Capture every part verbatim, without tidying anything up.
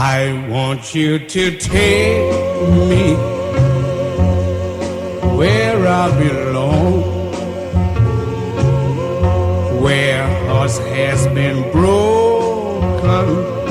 I want you to take me where I belong, where hearts has been broken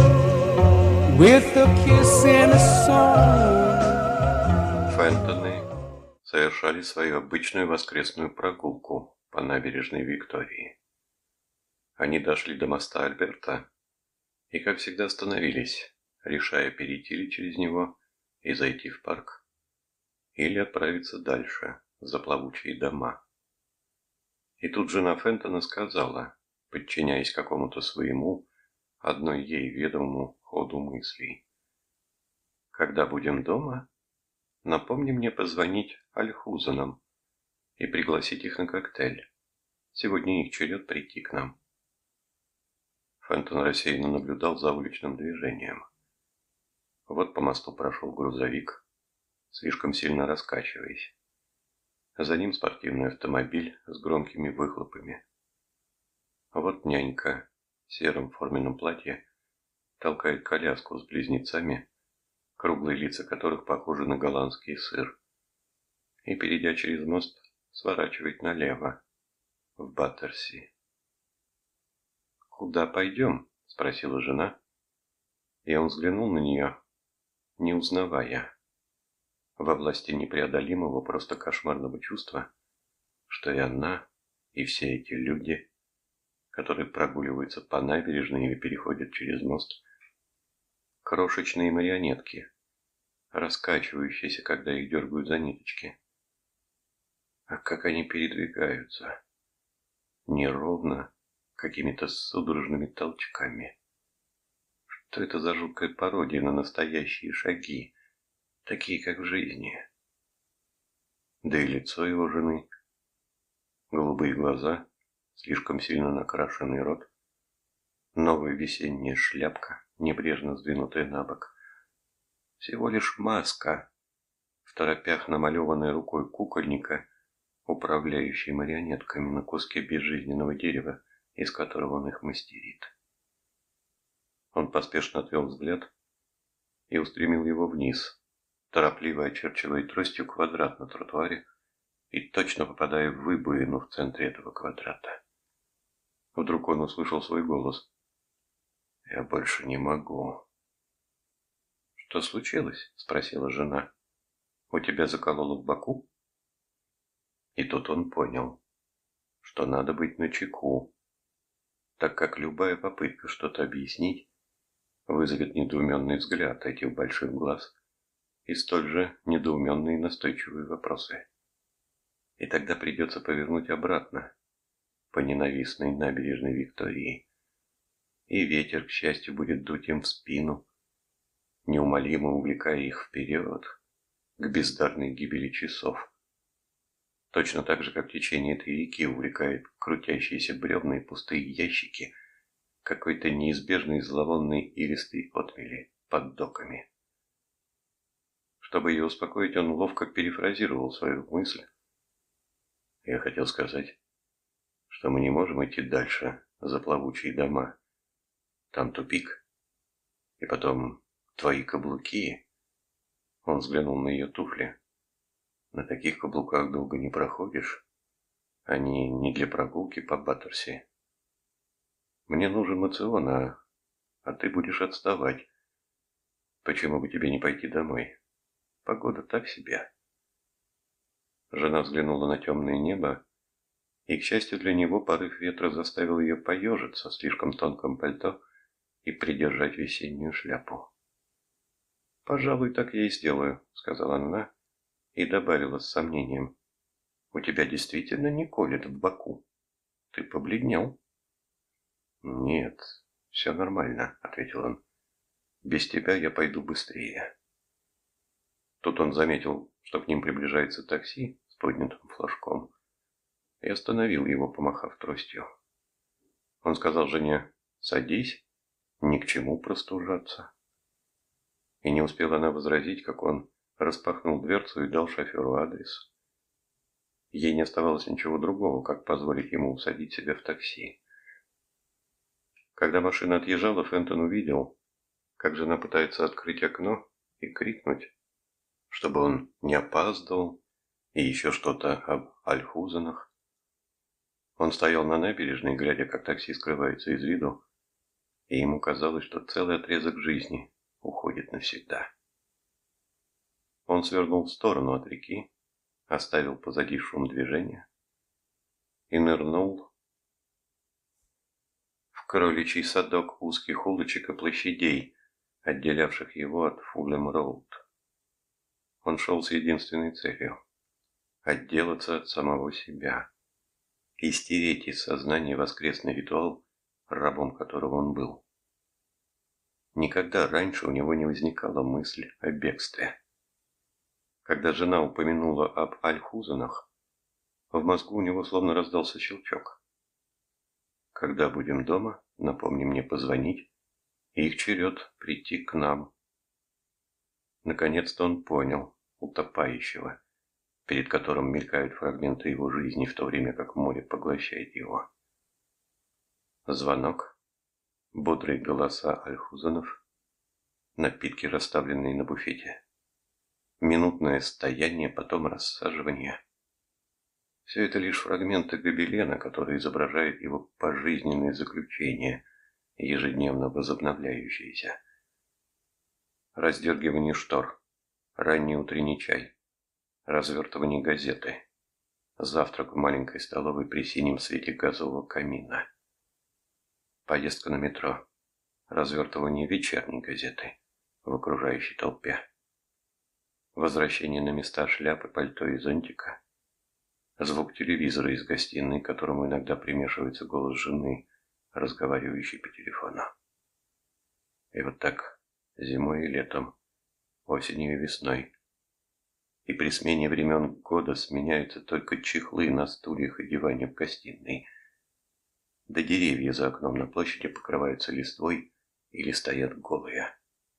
with a kiss and a song. Фентоны совершали свою обычную воскресную прогулку по набережной Виктории. Они дошли до моста Альберта и, как всегда, остановились, решая, перейти ли через него и зайти в парк, или отправиться дальше, за плавучие дома. И тут жена Фентона сказала, подчиняясь какому-то своему, одной ей ведомому ходу мыслей: «Когда будем дома, напомни мне позвонить Альхузенам и пригласить их на коктейль. Сегодня их черед прийти к нам». Фентон рассеянно наблюдал за уличным движением. Вот по мосту прошел грузовик, слишком сильно раскачиваясь. За ним спортивный автомобиль с громкими выхлопами. Вот нянька в сером форменном платье толкает коляску с близнецами, круглые лица которых похожи на голландский сыр, и, перейдя через мост, сворачивает налево, в Баттерси. «Куда пойдем?» – спросила жена, и он взглянул на нее, не узнавая, во власти непреодолимого, просто кошмарного чувства, что и она, и все эти люди, которые прогуливаются по набережной или переходят через мост, крошечные марионетки, раскачивающиеся, когда их дергают за ниточки. А как они передвигаются! Неровно, какими-то судорожными толчками. Что это за жуткая пародия на настоящие шаги, такие, как в жизни? Да и лицо его жены, голубые глаза, слишком сильно накрашенный рот, новая весенняя шляпка, небрежно сдвинутая на бок. Всего лишь маска, второпях намалеванная рукой кукольника, управляющей марионетками на куске безжизненного дерева, из которого он их мастерит. Он поспешно отвел взгляд и устремил его вниз, торопливо очерчивая тростью квадрат на тротуаре и точно попадая в выбоину в центре этого квадрата. Вдруг он услышал свой голос: «Я больше не могу». «Что случилось?» – спросила жена. «У тебя закололо в боку?» И тут он понял, что надо быть начеку, так как любая попытка что-то объяснить вызовет недоуменный взгляд этих больших глаз и столь же недоуменные настойчивые вопросы. И тогда придется повернуть обратно по ненавистной набережной Виктории, и ветер, к счастью, будет дуть им в спину, неумолимо увлекая их вперед, к бездарной гибели часов. Точно так же, как течение этой реки увлекает крутящиеся бревна и пустые ящики какой-то неизбежной зловонной илистой отмели под доками. Чтобы ее успокоить, он ловко перефразировал свою мысль. «Я хотел сказать, что мы не можем идти дальше за плавучие дома. Там тупик. И потом твои каблуки». Он взглянул на ее туфли. «На таких каблуках долго не проходишь. Они не для прогулки по Баттерси. Мне нужен моцион, а, а ты будешь отставать. Почему бы тебе не пойти домой? Погода так себе». Жена взглянула на темное небо, и, к счастью для него, порыв ветра заставил ее поежиться в слишком тонком пальто и придержать весеннюю шляпу. «Пожалуй, так я и сделаю», — сказала она и добавила с сомнением: «У тебя действительно не колет в боку? Ты побледнел». «Нет, все нормально», — ответил он. «Без тебя я пойду быстрее». Тут он заметил, что к ним приближается такси с поднятым флажком, и остановил его, помахав тростью. Он сказал жене: «Садись, ни к чему простужаться». И не успела она возразить, как он распахнул дверцу и дал шоферу адрес. Ей не оставалось ничего другого, как позволить ему усадить себя в такси. Когда машина отъезжала, Фентон увидел, как жена пытается открыть окно и крикнуть, чтобы он не опаздывал, и еще что-то об Альхузенах. Он стоял на набережной, глядя, как такси скрывается из виду, и ему казалось, что целый отрезок жизни уходит навсегда. Он свернул в сторону от реки, оставил позади шум движения и нырнул в кроличий садок узких улочек и площадей, отделявших его от Фулем-Роуд. Он шел с единственной целью – отделаться от самого себя и стереть из сознания воскресный ритуал, рабом которого он был. Никогда раньше у него не возникала мысль о бегстве. Когда жена упомянула об Альхузенах, в мозгу у него словно раздался щелчок. Когда будем дома, напомни мне позвонить, их черед прийти к нам. Наконец-то он понял утопающего, перед которым мелькают фрагменты его жизни, в то время как море поглощает его. Звонок, бодрые голоса Альхузенов, напитки, расставленные на буфете. Минутное стояние, потом рассаживание. Все это лишь фрагменты гобелена, который изображает его пожизненное заключение, ежедневно возобновляющееся. Раздергивание штор, ранний утренний чай, развертывание газеты, завтрак в маленькой столовой при синем свете газового камина, поездка на метро, развертывание вечерней газеты в окружающей толпе, возвращение на места шляпы, пальто и зонтика, звук телевизора из гостиной, к которому иногда примешивается голос жены, разговаривающей по телефону. И вот так зимой и летом, осенью и весной. И при смене времен года сменяются только чехлы на стульях и диване в гостиной. Да деревья за окном на площади покрываются листвой или стоят голые.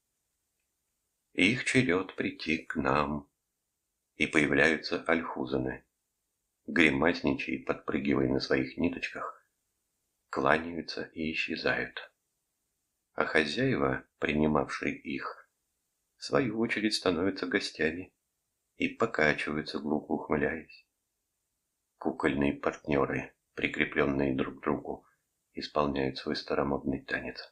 Их черед прийти к нам. И появляются Альхузены, гримасничая и подпрыгивая на своих ниточках, кланяются и исчезают. А хозяева, принимавшие их, в свою очередь становятся гостями и покачиваются, глупо ухмыляясь. Кукольные партнеры, прикрепленные друг к другу, исполняют свой старомодный танец.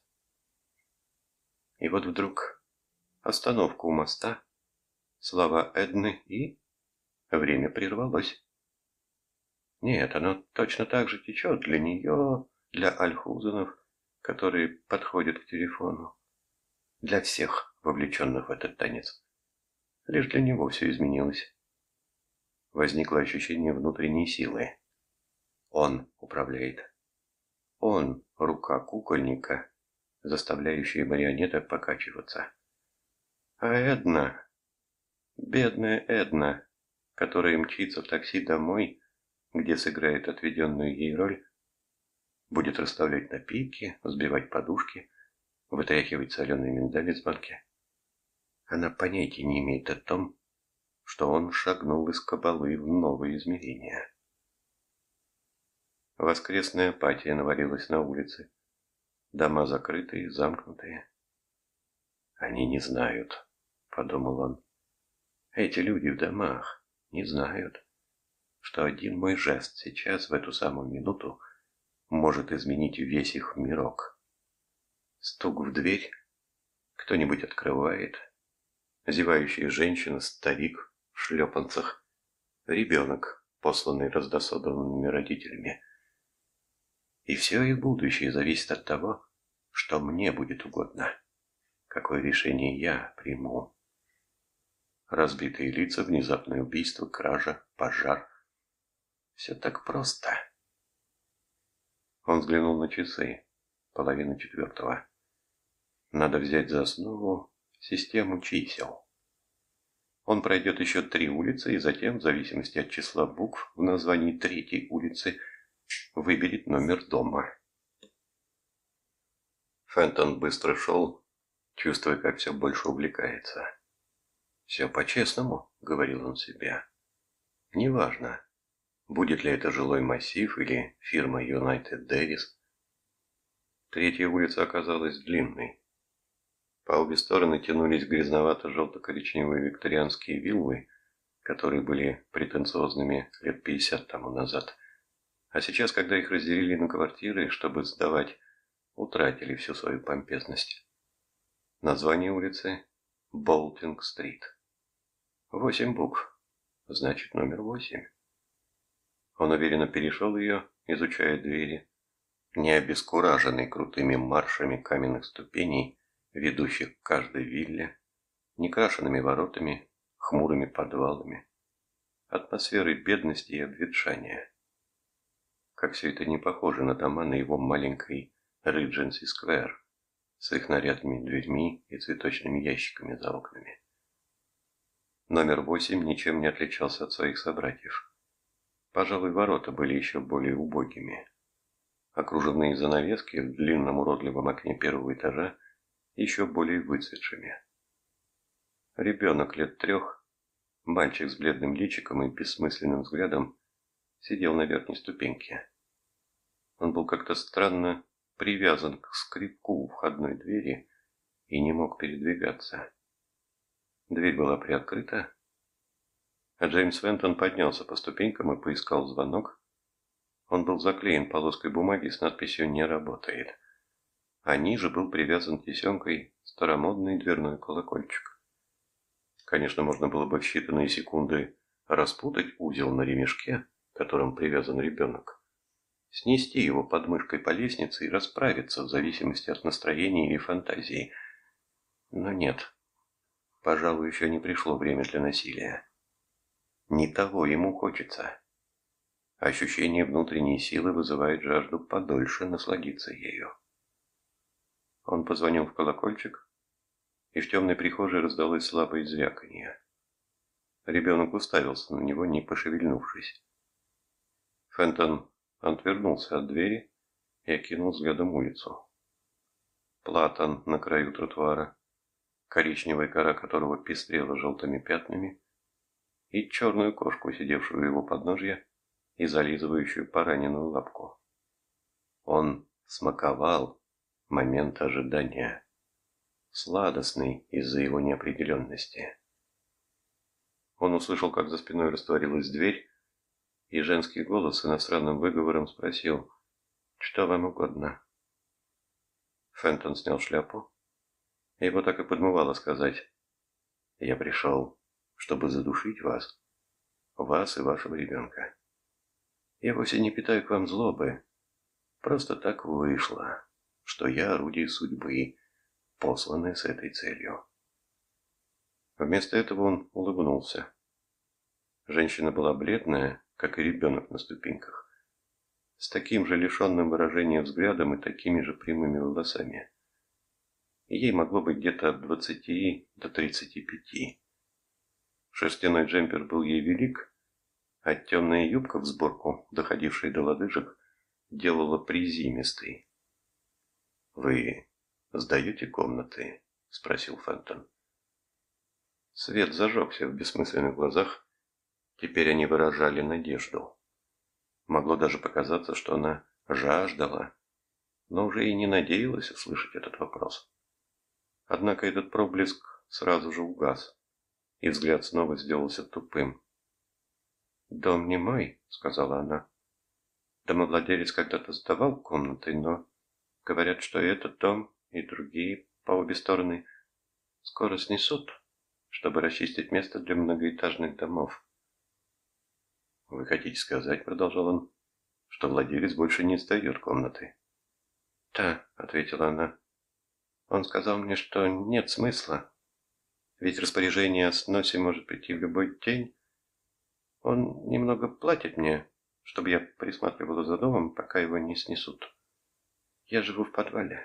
И вот вдруг остановка у моста, слова Эдны, и время прервалось. Нет, оно точно так же течет для нее, для Альхузенов, которые подходят к телефону, для всех вовлеченных в этот танец. Лишь для него все изменилось. Возникло ощущение внутренней силы. Он управляет. Он — рука кукольника, заставляющая марионеток покачиваться. А Эдна, бедная Эдна, которая мчится в такси домой, где сыграет отведенную ей роль, будет расставлять напитки, взбивать подушки, вытряхивать соленый миндаль из банки. Она понятия не имеет о том, что он шагнул из кабалы в новые измерения. Воскресная апатия навалилась на улице. Дома закрытые, замкнутые. «Они не знают», — подумал он. «Эти люди в домах не знают, что один мой жест сейчас, в эту самую минуту, может изменить весь их мирок. Стук в дверь, кто-нибудь открывает, зевающая женщина, старик в шлепанцах, ребенок, посланный раздосадованными родителями. И все их будущее зависит от того, что мне будет угодно, какое решение я приму. Разбитые лица, внезапное убийство, кража, пожар. Все так просто». Он взглянул на часы. Половина четвертого. Надо взять за основу систему чисел. Он пройдет еще три улицы и затем, в зависимости от числа букв в названии третьей улицы, выберет номер дома. Фентон быстро шел, чувствуя, как все больше увлекается. «Все по-честному», — говорил он себе. «Неважно, будет ли это жилой массив или фирма United Davis». Третья улица оказалась длинной. По обе стороны тянулись грязновато-желто-коричневые викторианские виллы, которые были претенциозными лет пятьдесят тому назад. А сейчас, когда их разделили на квартиры, чтобы сдавать, утратили всю свою помпезность. Название улицы – Болтинг-стрит. Восемь букв. Значит, номер восемь. Он уверенно перешел ее, изучая двери, не обескураженный крутыми маршами каменных ступеней, ведущих к каждой вилле, некрашенными воротами, хмурыми подвалами, атмосферой бедности и обветшания. Как все это не похоже на дома на его маленькой Ридженси-сквер с их нарядными дверьми и цветочными ящиками за окнами. Номер восемь ничем не отличался от своих собратьев. Пожалуй, ворота были еще более убогими. Окруженные занавески в длинном уродливом окне первого этажа еще более выцветшими. Ребенок лет трех, мальчик с бледным личиком и бессмысленным взглядом, сидел на верхней ступеньке. Он был как-то странно привязан к скребку у входной двери и не мог передвигаться. Дверь была приоткрыта, а Джеймс Фентон поднялся по ступенькам и поискал звонок. Он был заклеен полоской бумаги с надписью «Не работает», а ниже был привязан тесемкой старомодный дверной колокольчик. Конечно, можно было бы в считанные секунды распутать узел на ремешке, которым привязан ребенок, снести его подмышкой по лестнице и расправиться в зависимости от настроения или фантазии. Но нет, пожалуй, еще не пришло время для насилия. Не того ему хочется. Ощущение внутренней силы вызывает жажду подольше насладиться ею. Он позвонил в колокольчик, и в темной прихожей раздалось слабое звяканье. Ребенок уставился на него, не пошевельнувшись. Фентон отвернулся от двери и окинул взглядом улицу. Платан на краю тротуара, коричневая кора которого пестрела желтыми пятнами, и черную кошку, сидевшую у его подножья и зализывающую пораненную лапку. Он смаковал момент ожидания, сладостный из-за его неопределенности. Он услышал, как за спиной растворилась дверь, и женский голос с иностранным выговором спросил: «Что вам угодно?» Фентон снял шляпу. Его так и подмывало сказать: «Я пришел, чтобы задушить вас, вас и вашего ребенка. Я вовсе не питаю к вам злобы. Просто так вышло, что я орудие судьбы, посланное с этой целью». Вместо этого он улыбнулся. Женщина была бледная, как и ребенок на ступеньках, с таким же лишенным выражением взглядом и такими же прямыми волосами. Ей могло быть где-то от двадцати до тридцати пяти. Шерстяной джемпер был ей велик, а темная юбка в сборку, доходившая до лодыжек, делала призимистой. «Вы сдаете комнаты?» — спросил Фентон. Свет зажегся в бессмысленных глазах. Теперь они выражали надежду. Могло даже показаться, что она жаждала, но уже и не надеялась услышать этот вопрос. Однако этот проблеск сразу же угас, и взгляд снова сделался тупым. «Дом не мой», — сказала она. «Домовладелец когда-то сдавал комнаты, но говорят, что и этот дом, и другие по обе стороны скоро снесут, чтобы расчистить место для многоэтажных домов». «Вы хотите сказать, — продолжал он, — что владелец больше не сдает комнаты?» «Да», — ответила она. «Он сказал мне, что нет смысла, ведь распоряжение о сносе может прийти в любой день. Он немного платит мне, чтобы я присматривала за домом, пока его не снесут. Я живу в подвале».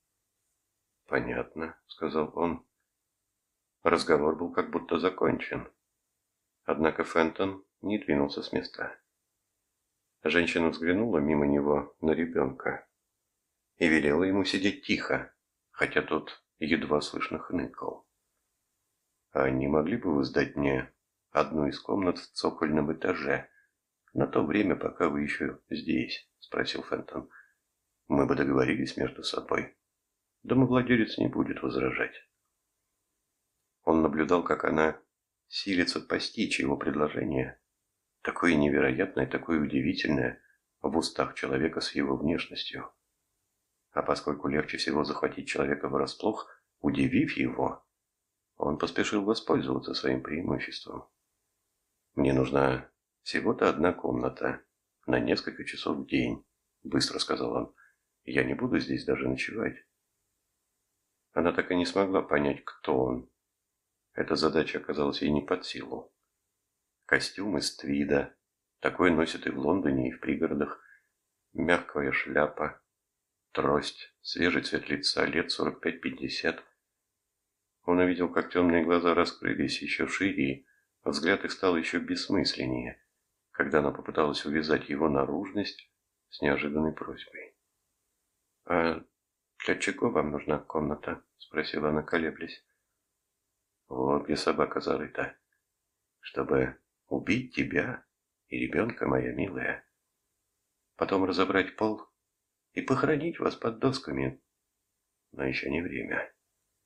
«Понятно», — сказал он. Разговор был как будто закончен. Однако Фентон не двинулся с места. Женщина взглянула мимо него на ребенка и велела ему сидеть тихо, хотя тот едва слышно хныкал. «А не могли бы вы сдать мне одну из комнат в цокольном этаже на то время, пока вы еще здесь?» — спросил Фентон. «Мы бы договорились между собой. домовладелец не будет возражать. Он наблюдал, как она силится постичь его предложение, такое невероятное, такое удивительное в устах человека с его внешностью. А поскольку легче всего захватить человека врасплох, удивив его, он поспешил воспользоваться своим преимуществом. «Мне нужна всего-то одна комната на несколько часов в день», — быстро сказал он. «Я не буду здесь даже ночевать». Она так и не смогла понять, кто он. Эта задача оказалась ей не под силу. Костюм из твида, такой носят и в Лондоне, и в пригородах, мягкая шляпа, трость, свежий цвет лица, лет сорок пять-пятьдесят. Он увидел, как темные глаза раскрылись еще шире, и взгляд их стал еще бессмысленнее, когда она попыталась увязать его наружность с неожиданной просьбой. «А для чего вам нужна комната?» — спросила она, колеблясь. «Вот где собака зарыта. Чтобы убить тебя и ребенка, моя милая. Потом разобрать пол и похоронить вас под досками. Но еще не время».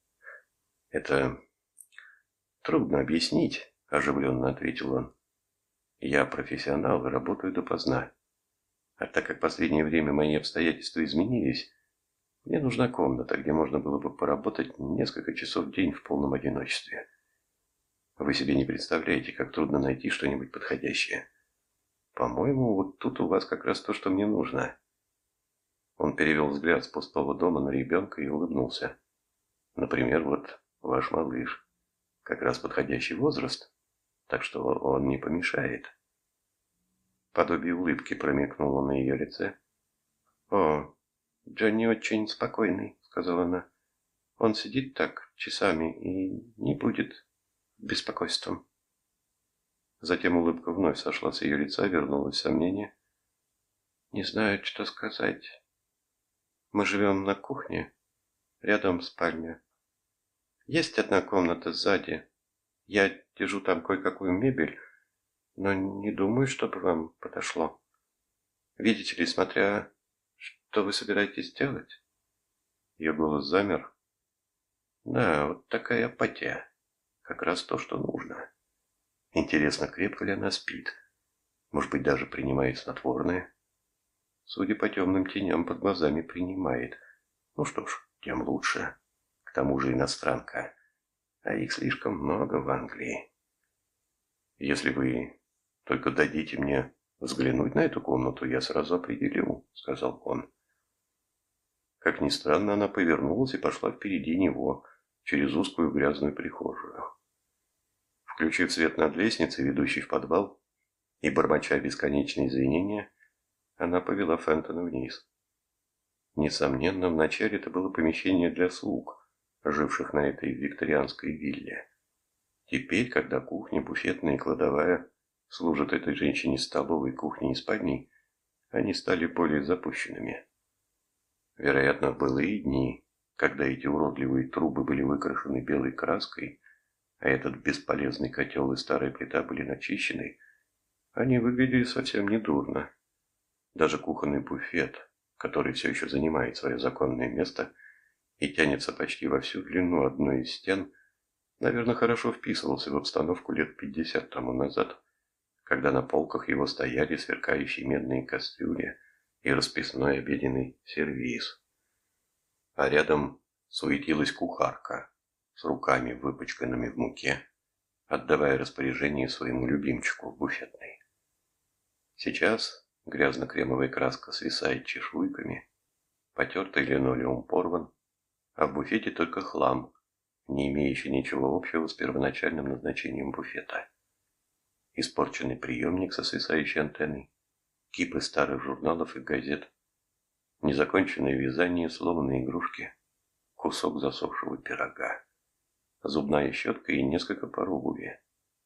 «Это трудно объяснить», — оживленно ответил он. «Я профессионал и работаю допоздна. А так как в последнее время мои обстоятельства изменились, мне нужна комната, где можно было бы поработать несколько часов в день в полном одиночестве. Вы себе не представляете, как трудно найти что-нибудь подходящее. По-моему, вот тут у вас как раз то, что мне нужно». Он перевел взгляд с пустого дома на ребенка и улыбнулся. «Например, вот ваш малыш. Как раз подходящий возраст, так что он не помешает». Подобие улыбки промелькнуло на ее лице. «О, Джонни очень спокойный», — сказала она. «Он сидит так часами и не будет беспокойством». Затем улыбка вновь сошла с ее лица, вернулось сомнение. «Не знаю, что сказать. Мы живем на кухне, рядом спальня. Есть одна комната сзади. Я держу там кое-какую мебель, но не думаю, чтобы вам подошло. Видите ли, смотря что вы собираетесь делать?» Ее голос замер. «Да, вот такая апатия. Как раз то, что нужно. Интересно, крепко ли она спит? Может быть, даже принимает снотворное? Судя по темным теням под глазами, принимает. Ну что ж, тем лучше. К тому же иностранка. А их слишком много в Англии. Если вы только дадите мне взглянуть на эту комнату, я сразу определю», — сказал он. Как ни странно, она повернулась и пошла впереди него, через узкую грязную прихожую. Включив свет над лестницей, ведущей в подвал, и бормоча бесконечные извинения, она повела Фентона вниз. Несомненно, вначале это было помещение для слуг, живших на этой викторианской вилле. Теперь, когда кухня, буфетная и кладовая служат этой женщине столовой, кухней и спальней, они стали более запущенными. Вероятно, в былые дни, когда эти уродливые трубы были выкрашены белой краской, а этот бесполезный котел и старая плита были начищены, они выглядели совсем недурно. Даже кухонный буфет, который все еще занимает свое законное место и тянется почти во всю длину одной из стен, наверное, хорошо вписывался в обстановку лет пятьдесят тому назад, когда на полках его стояли сверкающие медные кастрюли и расписной обеденный сервиз. А рядом суетилась кухарка с руками, выпачканными в муке, отдавая распоряжение своему любимчику в буфетной. Сейчас грязно-кремовая краска свисает чешуйками, потертый линолеум порван, а в буфете только хлам, не имеющий ничего общего с первоначальным назначением буфета. Испорченный приемник со свисающей антенной, кипы старых журналов и газет, незаконченное вязание, сломанные игрушки, кусок засохшего пирога, зубная щетка и несколько пар обуви.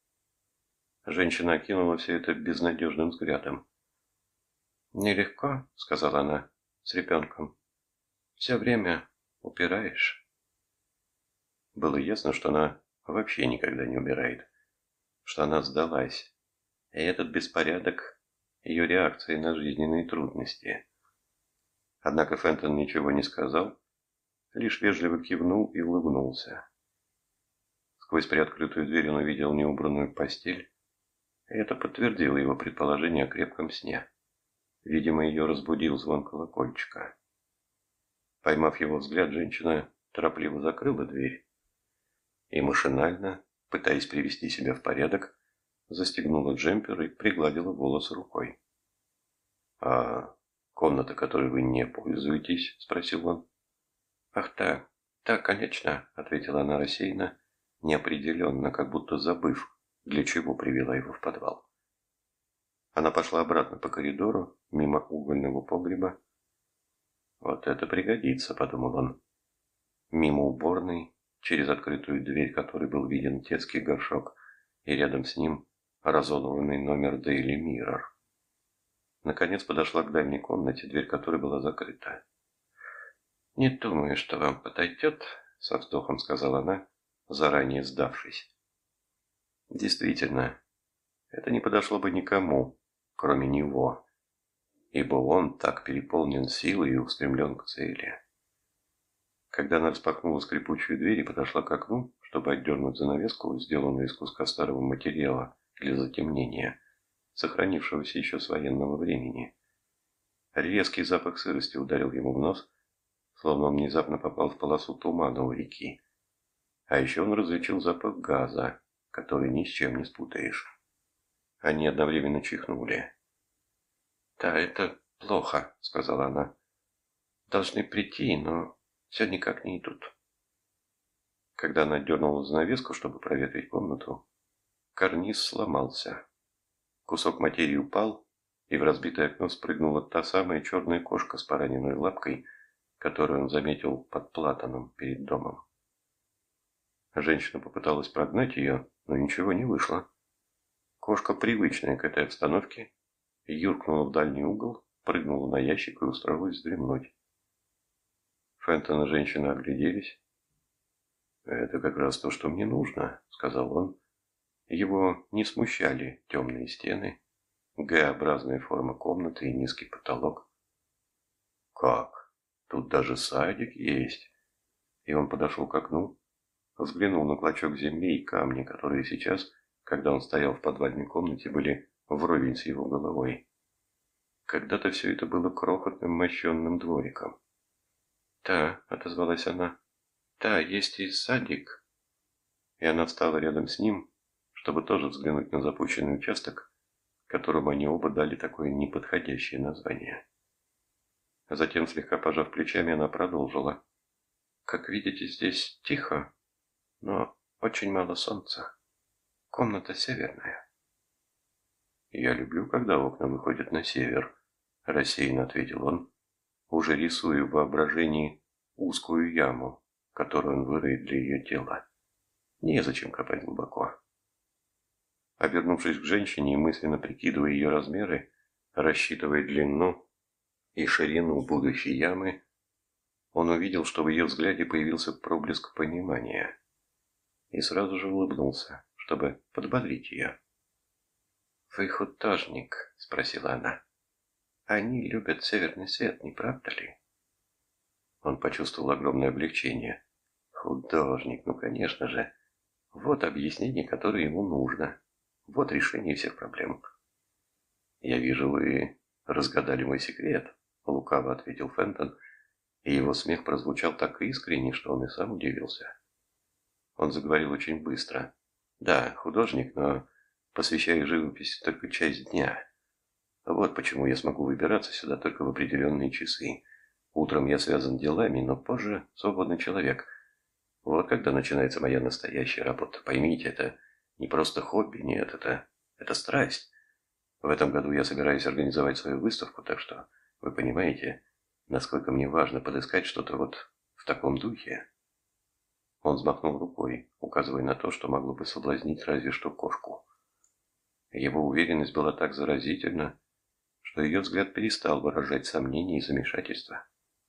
Женщина окинула все это безнадежным взглядом. «Нелегко», — сказала она с ребенком. «Все время убираешь». Было ясно, что она вообще никогда не убирает, что она сдалась, и этот беспорядок — ее реакция на жизненные трудности. Однако Фентон ничего не сказал, лишь вежливо кивнул и улыбнулся. Сквозь приоткрытую дверь он увидел неубранную постель, и это подтвердило его предположение о крепком сне. Видимо, ее разбудил звон колокольчика. Поймав его взгляд, женщина торопливо закрыла дверь и машинально, пытаясь привести себя в порядок, застегнула джемпер и пригладила волосы рукой. «А комната, которой вы не пользуетесь?» – спросил он. «Ах, да, да, конечно», – ответила она рассеянно, неопределенно, как будто забыв, для чего привела его в подвал. Она пошла обратно по коридору, мимо угольного погреба. «Вот это пригодится», – подумал он. Мимо уборной, через открытую дверь, которой был виден детский горшок, и рядом с ним разорванный номер Daily Mirror. Наконец подошла к дальней комнате, дверь которой была закрыта. «Не думаю, что вам подойдет», — со вздохом сказала она, заранее сдавшись. Действительно, это не подошло бы никому, кроме него, ибо он так переполнен силой и устремлен к цели. Когда она распахнула скрипучую дверь и подошла к окну, чтобы отдернуть занавеску, сделанную из куска старого материала для затемнения, сохранившегося еще с военного времени, резкий запах сырости ударил ему в нос, словно он внезапно попал в полосу тумана у реки. А еще он различил запах газа, который ни с чем не спутаешь. Они одновременно чихнули. «Да, это плохо», — сказала она. «Должны прийти, но все никак не идут». Когда она дернула занавеску, чтобы проветрить комнату, карниз сломался. Кусок материи упал, и в разбитое окно спрыгнула та самая черная кошка с пораненной лапкой, которую он заметил под платаном перед домом. Женщина попыталась прогнать ее, но ничего не вышло. Кошка, привычная к этой обстановке, юркнула в дальний угол, прыгнула на ящик и устроилась вздремнуть. Фентон и женщина огляделись. «Это как раз то, что мне нужно», — сказал он. Его не смущали темные стены, Г-образная форма комнаты и низкий потолок. «Как? Тут даже садик есть!» И он подошел к окну, взглянул на клочок земли и камни, которые сейчас, когда он стоял в подвальной комнате, были вровень с его головой. Когда-то все это было крохотным мощенным двориком. «Да», — отозвалась она, — «да, есть и садик». И она встала рядом с ним, чтобы тоже взглянуть на запущенный участок, которому они оба дали такое неподходящее название. Затем, слегка пожав плечами, она продолжила. «Как видите, здесь тихо, но очень мало солнца. Комната северная». «Я люблю, когда окна выходят на север», — рассеянно ответил он, уже рисуя в воображении узкую яму, которую он выроет для ее тела. Незачем копать глубоко. Обернувшись к женщине и мысленно прикидывая ее размеры, рассчитывая длину и ширину будущей ямы, он увидел, что в ее взгляде появился проблеск понимания, и сразу же улыбнулся, чтобы подбодрить ее. «Вы художник?» – спросила она. «Они любят северный свет, не правда ли?» Он почувствовал огромное облегчение. «Художник, ну конечно же. Вот объяснение, которое ему нужно. Вот решение всех проблем». «Я вижу, вы разгадали мой секрет», — лукаво ответил Фентон, и его смех прозвучал так искренне, что он и сам удивился. Он заговорил очень быстро. «Да, художник, но посвящаю живописи только часть дня. Вот почему я смогу выбираться сюда только в определенные часы. Утром я связан делами, но позже свободный человек. Вот когда начинается моя настоящая работа. Поймите, это не просто хобби, нет, это, это страсть. В этом году я собираюсь организовать свою выставку, так что вы понимаете, насколько мне важно подыскать что-то вот в таком духе». Он взмахнул рукой, указывая на то, что могло бы соблазнить разве что кошку. Его уверенность была так заразительна, что ее взгляд перестал выражать сомнения и замешательство.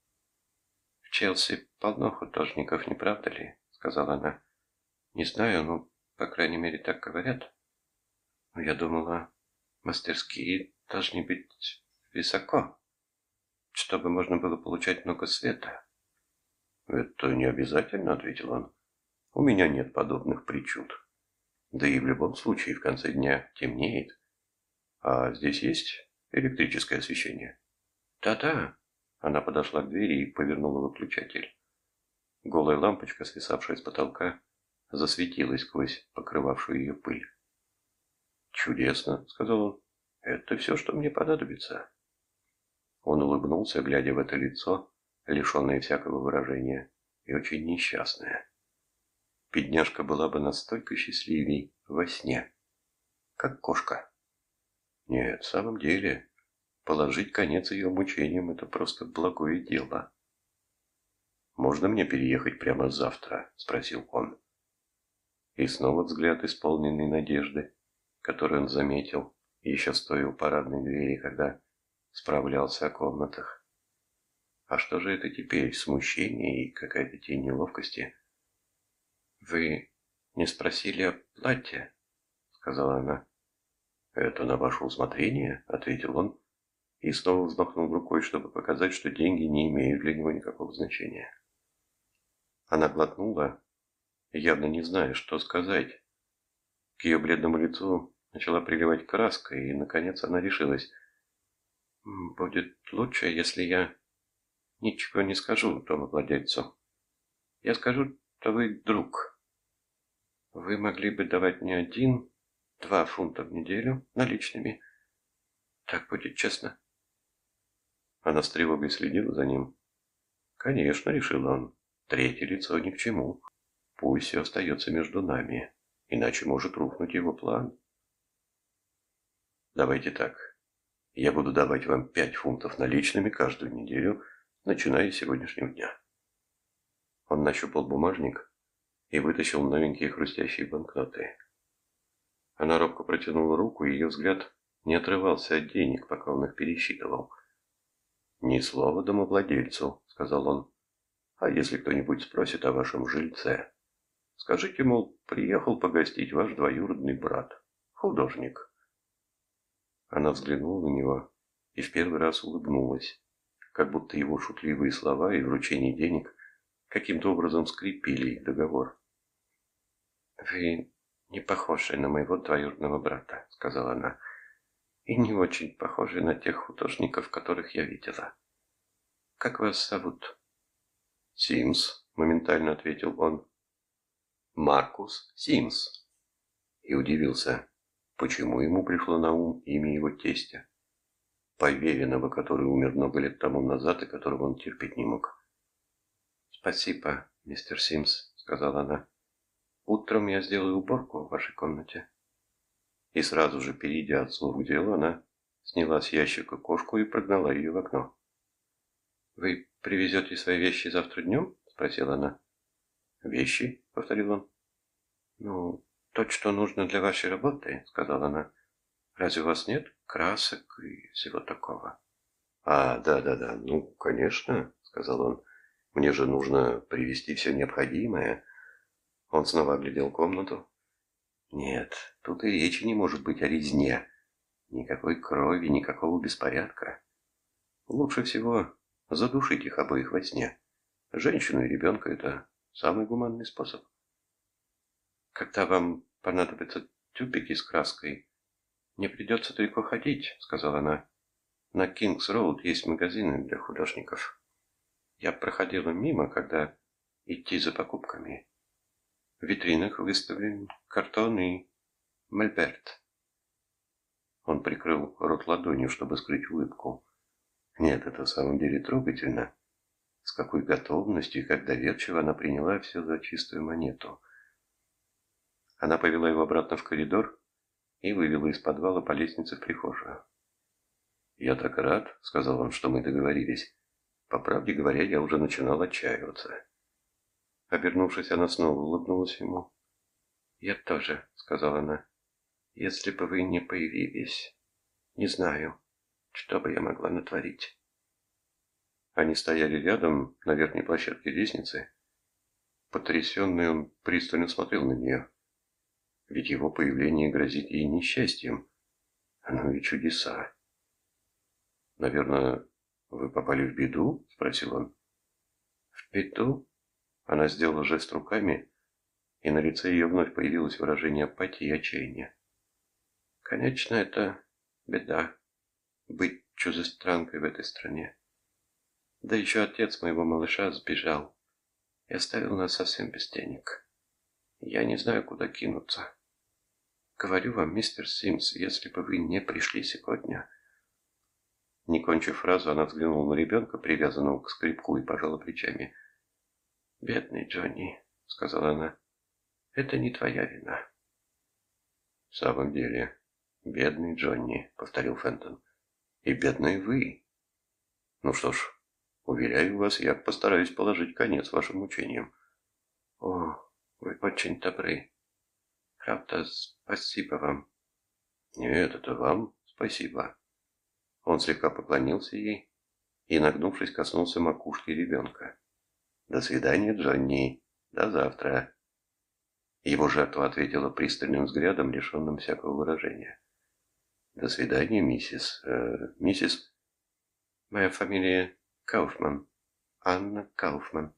«В Челси полно художников, не правда ли?» — сказала она. «Не знаю, но, по крайней мере, так говорят. Но я думала, мастерские должны быть высоко, чтобы можно было получать много света». «Это не обязательно», — ответил он. «У меня нет подобных причуд. Да и в любом случае в конце дня темнеет. А здесь есть электрическое освещение?» «Да-да». Она подошла к двери и повернула выключатель. Голая лампочка, свисавшая с потолка, засветилась сквозь покрывавшую ее пыль. «Чудесно», — сказал он. «Это все, что мне понадобится». Он улыбнулся, глядя в это лицо, лишенное всякого выражения, и очень несчастное. Бедняжка была бы настолько счастливей во сне, как кошка. Нет, в самом деле, положить конец ее мучениям — это просто благое дело. «Можно мне переехать прямо завтра?» — спросил он. И снова взгляд, исполненный надежды, который он заметил, еще стоя у парадной двери, когда справлялся о комнатах. А что же это теперь? Смущение и какая-то тень неловкости? «Вы не спросили о платье?» — сказала она. «Это на ваше усмотрение?» — ответил он и снова взмахнул рукой, чтобы показать, что деньги не имеют для него никакого значения. Она глотнула, явно не зная, что сказать. К ее бледному лицу начала приливать краска, и, наконец, она решилась. «Будет лучше, если я ничего не скажу домовладельцу. Я скажу, что вы друг. Вы могли бы давать мне один, два фунта в неделю наличными. Так будет честно». Она с тревогой следила за ним. «Конечно», — решил он, — «третье лицо ни к чему. Пусть все остается между нами, иначе может рухнуть его план». «Давайте так. Я буду давать вам пять фунтов наличными каждую неделю, начиная с сегодняшнего дня». Он нащупал бумажник и вытащил новенькие хрустящие банкноты. Она робко протянула руку, и ее взгляд не отрывался от денег, пока он их пересчитывал. «Ни слова домовладельцу», — сказал он. «А если кто-нибудь спросит о вашем жильце, скажите, мол, приехал погостить ваш двоюродный брат, художник». Она взглянула на него и в первый раз улыбнулась, как будто его шутливые слова и вручение денег каким-то образом скрепили их договор. «Вы не похожи на моего двоюродного брата», — сказала она, — «и не очень похожи на тех художников, которых я видела. Как вас зовут?» «Симс», — моментально ответил он. «Маркус Симс». И удивился, почему ему пришло на ум имя его тестя, поверенного, который умер много лет тому назад и которого он терпеть не мог. «Спасибо, мистер Симс», — сказала она. «Утром я сделаю уборку в вашей комнате». И сразу же, перейдя от слов к делу, она сняла с ящика кошку и прогнала ее в окно. «Вы привезете свои вещи завтра днем?» — спросила она. «Вещи?» — повторил он. «Ну, то, что нужно для вашей работы», — сказала она. «Разве у вас нет красок и всего такого?» «А, да-да-да, ну, конечно», — сказал он. «Мне же нужно привезти все необходимое». Он снова оглядел комнату. «Нет, тут и речи не может быть о резне. Никакой крови, никакого беспорядка. Лучше всего задушить их обоих во сне. Женщину и ребенка — это самый гуманный способ». «Когда вам понадобятся тюбики с краской, мне придется далеко ходить», — сказала она. «На Кингс-Роуд есть магазины для художников. Я проходила мимо, когда идти за покупками. В витринах выставлен картон и мольберт». Он прикрыл рот ладонью, чтобы скрыть улыбку. Нет, это в самом деле трогательно. С какой готовностью и как доверчиво она приняла все за чистую монету. Она повела его обратно в коридор и вывела из подвала по лестнице в прихожую. «Я так рад», — сказал он, — «что мы договорились. По правде говоря, я уже начинал отчаиваться». Обернувшись, она снова улыбнулась ему. «Я тоже», — сказала она. «Если бы вы не появились, не знаю, что бы я могла натворить». Они стояли рядом на верхней площадке лестницы. Потрясенный, он пристально смотрел на нее. Ведь его появление грозит ей несчастьем. Ну и чудеса. «Наверное, вы попали в беду?» — спросил он. «В беду?» Она сделала жест руками, и на лице ее вновь появилось выражение апатии и отчаяния. Конечно, это беда, быть чужестранкой в этой стране. Да еще отец моего малыша сбежал и оставил нас совсем без денег. Я не знаю, куда кинуться. Говорю вам, мистер Симс, если бы вы не пришли сегодня... Не кончив фразу, она взглянула на ребенка, привязанного к скребку, и пожала плечами. «Бедный Джонни», — сказала она, — «это не твоя вина». «В самом деле, бедный Джонни», — повторил Фентон, — «и бедный вы. Ну что ж, уверяю вас, я постараюсь положить конец вашим мучениям». «О, вы очень добры. Правда, спасибо вам». «Нет, это вам спасибо». Он слегка поклонился ей и, нагнувшись, коснулся макушки ребенка. «До свидания, Джонни. До завтра». Его жертва ответила пристальным взглядом, лишенным всякого выражения. «До свидания, миссис... Э, миссис...» «Моя фамилия Кауфман. Анна Кауфман».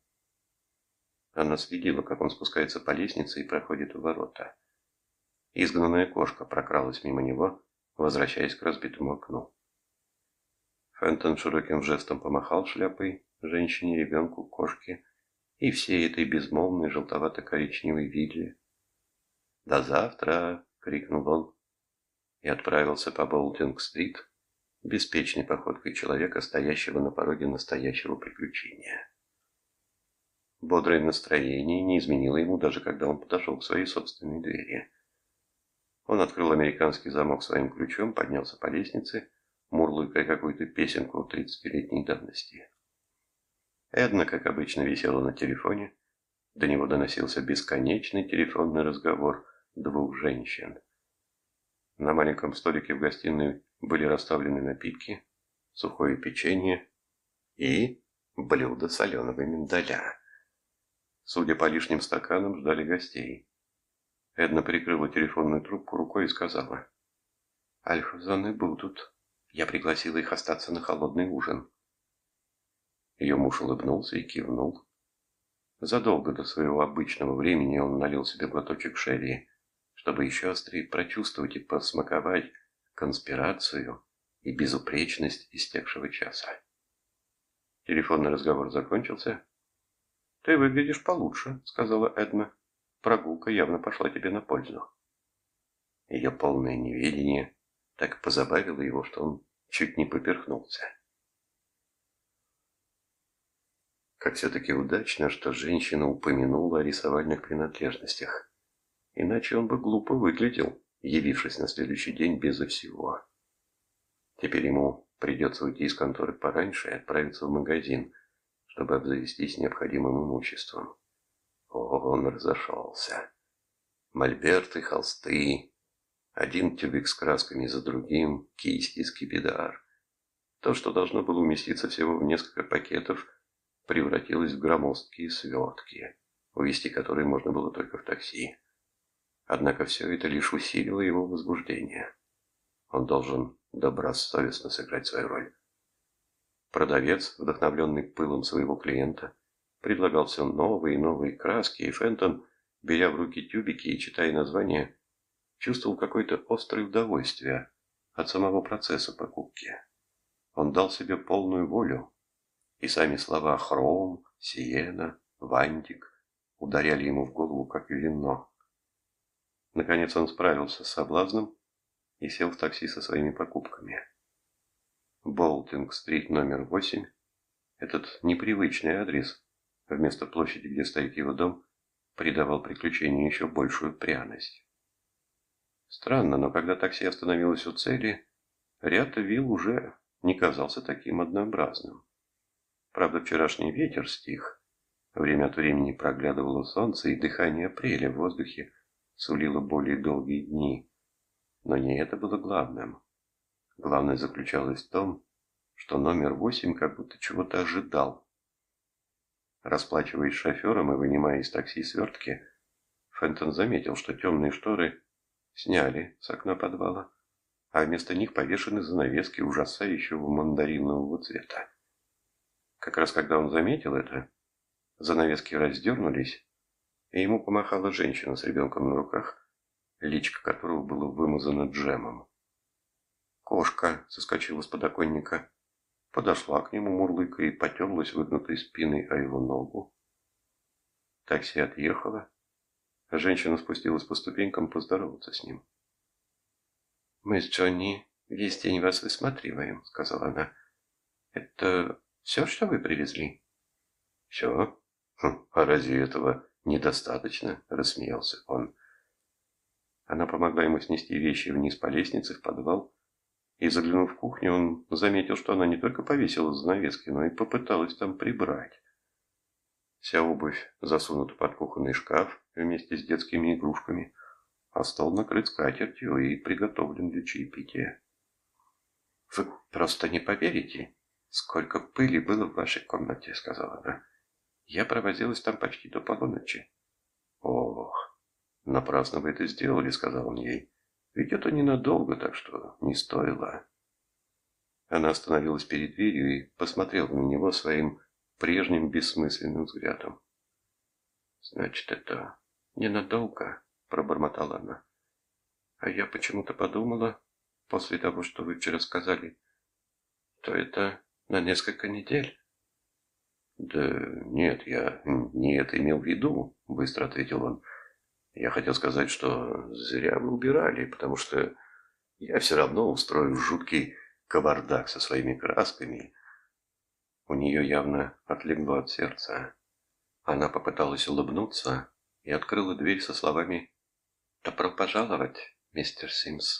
Она следила, как он спускается по лестнице и проходит в ворота. Изгнанная кошка прокралась мимо него, возвращаясь к разбитому окну. Фентон широким жестом помахал шляпой женщине, ребенку, кошке и всей этой безмолвной желтовато-коричневой вилле. «До завтра!» — крикнул он и отправился по Болтинг-стрит беспечной походкой человека, стоящего на пороге настоящего приключения. Бодрое настроение не изменило ему, даже когда он подошел к своей собственной двери. Он открыл американский замок своим ключом, поднялся по лестнице, мурлыкая какую-то песенку тридцатилетней давности. Эдна, как обычно, висела на телефоне. До него доносился бесконечный телефонный разговор двух женщин. На маленьком столике в гостиной были расставлены напитки, сухое печенье и блюдо соленого миндаля. Судя по лишним стаканам, ждали гостей. Эдна прикрыла телефонную трубку рукой и сказала: «Альфазоны будут. Я пригласила их остаться на холодный ужин». Ее муж улыбнулся и кивнул. Задолго до своего обычного времени он налил себе глоточек шерри, чтобы еще острее прочувствовать и посмаковать конспирацию и безупречность истекшего часа. Телефонный разговор закончился. «Ты выглядишь получше», — сказала Эдна. «Прогулка явно пошла тебе на пользу». Ее полное неведение так позабавило его, что он чуть не поперхнулся. Как все-таки удачно, что женщина упомянула о рисовальных принадлежностях. Иначе он бы глупо выглядел, явившись на следующий день безо всего. Теперь ему придется уйти из конторы пораньше и отправиться в магазин, чтобы обзавестись необходимым имуществом. О, он разошелся. Мольберты, холсты, один тюбик с красками за другим, кисти, скипидар. То, что должно было уместиться всего в несколько пакетов, превратилось в громоздкие свертки, увезти которые можно было только в такси. Однако все это лишь усилило его возбуждение. Он должен добросовестно сыграть свою роль. Продавец, вдохновленный пылом своего клиента, предлагал все новые и новые краски, и Фентон, беря в руки тюбики и читая названия, чувствовал какое-то острое удовольствие от самого процесса покупки. Он дал себе полную волю, и сами слова «хром», «сиена», «вантик» ударяли ему в голову, как вино. Наконец он справился с соблазном и сел в такси со своими покупками. Болтинг-стрит номер восемь, этот непривычный адрес, вместо площади, где стоит его дом, придавал приключению еще большую пряность. Странно, но когда такси остановилось у цели, ряд вилл уже не казался таким однообразным. Правда, вчерашний ветер стих, время от времени проглядывало солнце, и дыхание апреля в воздухе сулило более долгие дни. Но не это было главным. Главное заключалось в том, что номер восемь как будто чего-то ожидал. Расплачиваясь с шофером и вынимая из такси свертки, Фентон заметил, что темные шторы сняли с окна подвала, а вместо них повешены занавески ужасающего мандаринового цвета. Как раз когда он заметил это, Занавески раздернулись, и ему помахала женщина с ребенком на руках, личико которого было вымазано джемом. Кошка соскочила с подоконника, подошла к нему, мурлыкая, и потерлась выгнутой спиной о его ногу. Такси отъехало. Женщина спустилась по ступенькам поздороваться с ним. «Мы с Джонни весь день вас высматриваем», — сказала она. «Это все, что вы привезли?» «Все? Хм, а разве этого недостаточно?» — рассмеялся он. Она помогла ему снести вещи вниз по лестнице в подвал, и, заглянув в кухню, он заметил, что она не только повесила занавески, но и попыталась там прибрать. Вся обувь засунута под кухонный шкаф вместе с детскими игрушками, а стол накрыт скатертью и приготовлен для чаепития. «Вы просто не поверите, сколько пыли было в вашей комнате», — сказала она. «Я провозилась там почти до полуночи». «Ох, напрасно вы это сделали», — сказал он ей. «Ведь это ненадолго, так что не стоило». Она остановилась перед дверью и посмотрела на него своим прежним бессмысленным взглядом. «Значит, это ненадолго», — пробормотала она. «А я почему-то подумала, после того, что вы вчера сказали, то это на несколько недель». «Да нет, я не это имел в виду», — быстро ответил он. «Я хотел сказать, что зря вы убирали, потому что я все равно устрою жуткий кавардак со своими красками». У нее явно отлегло от сердца. Она попыталась улыбнуться и открыла дверь со словами «Добро пожаловать, мистер Симс».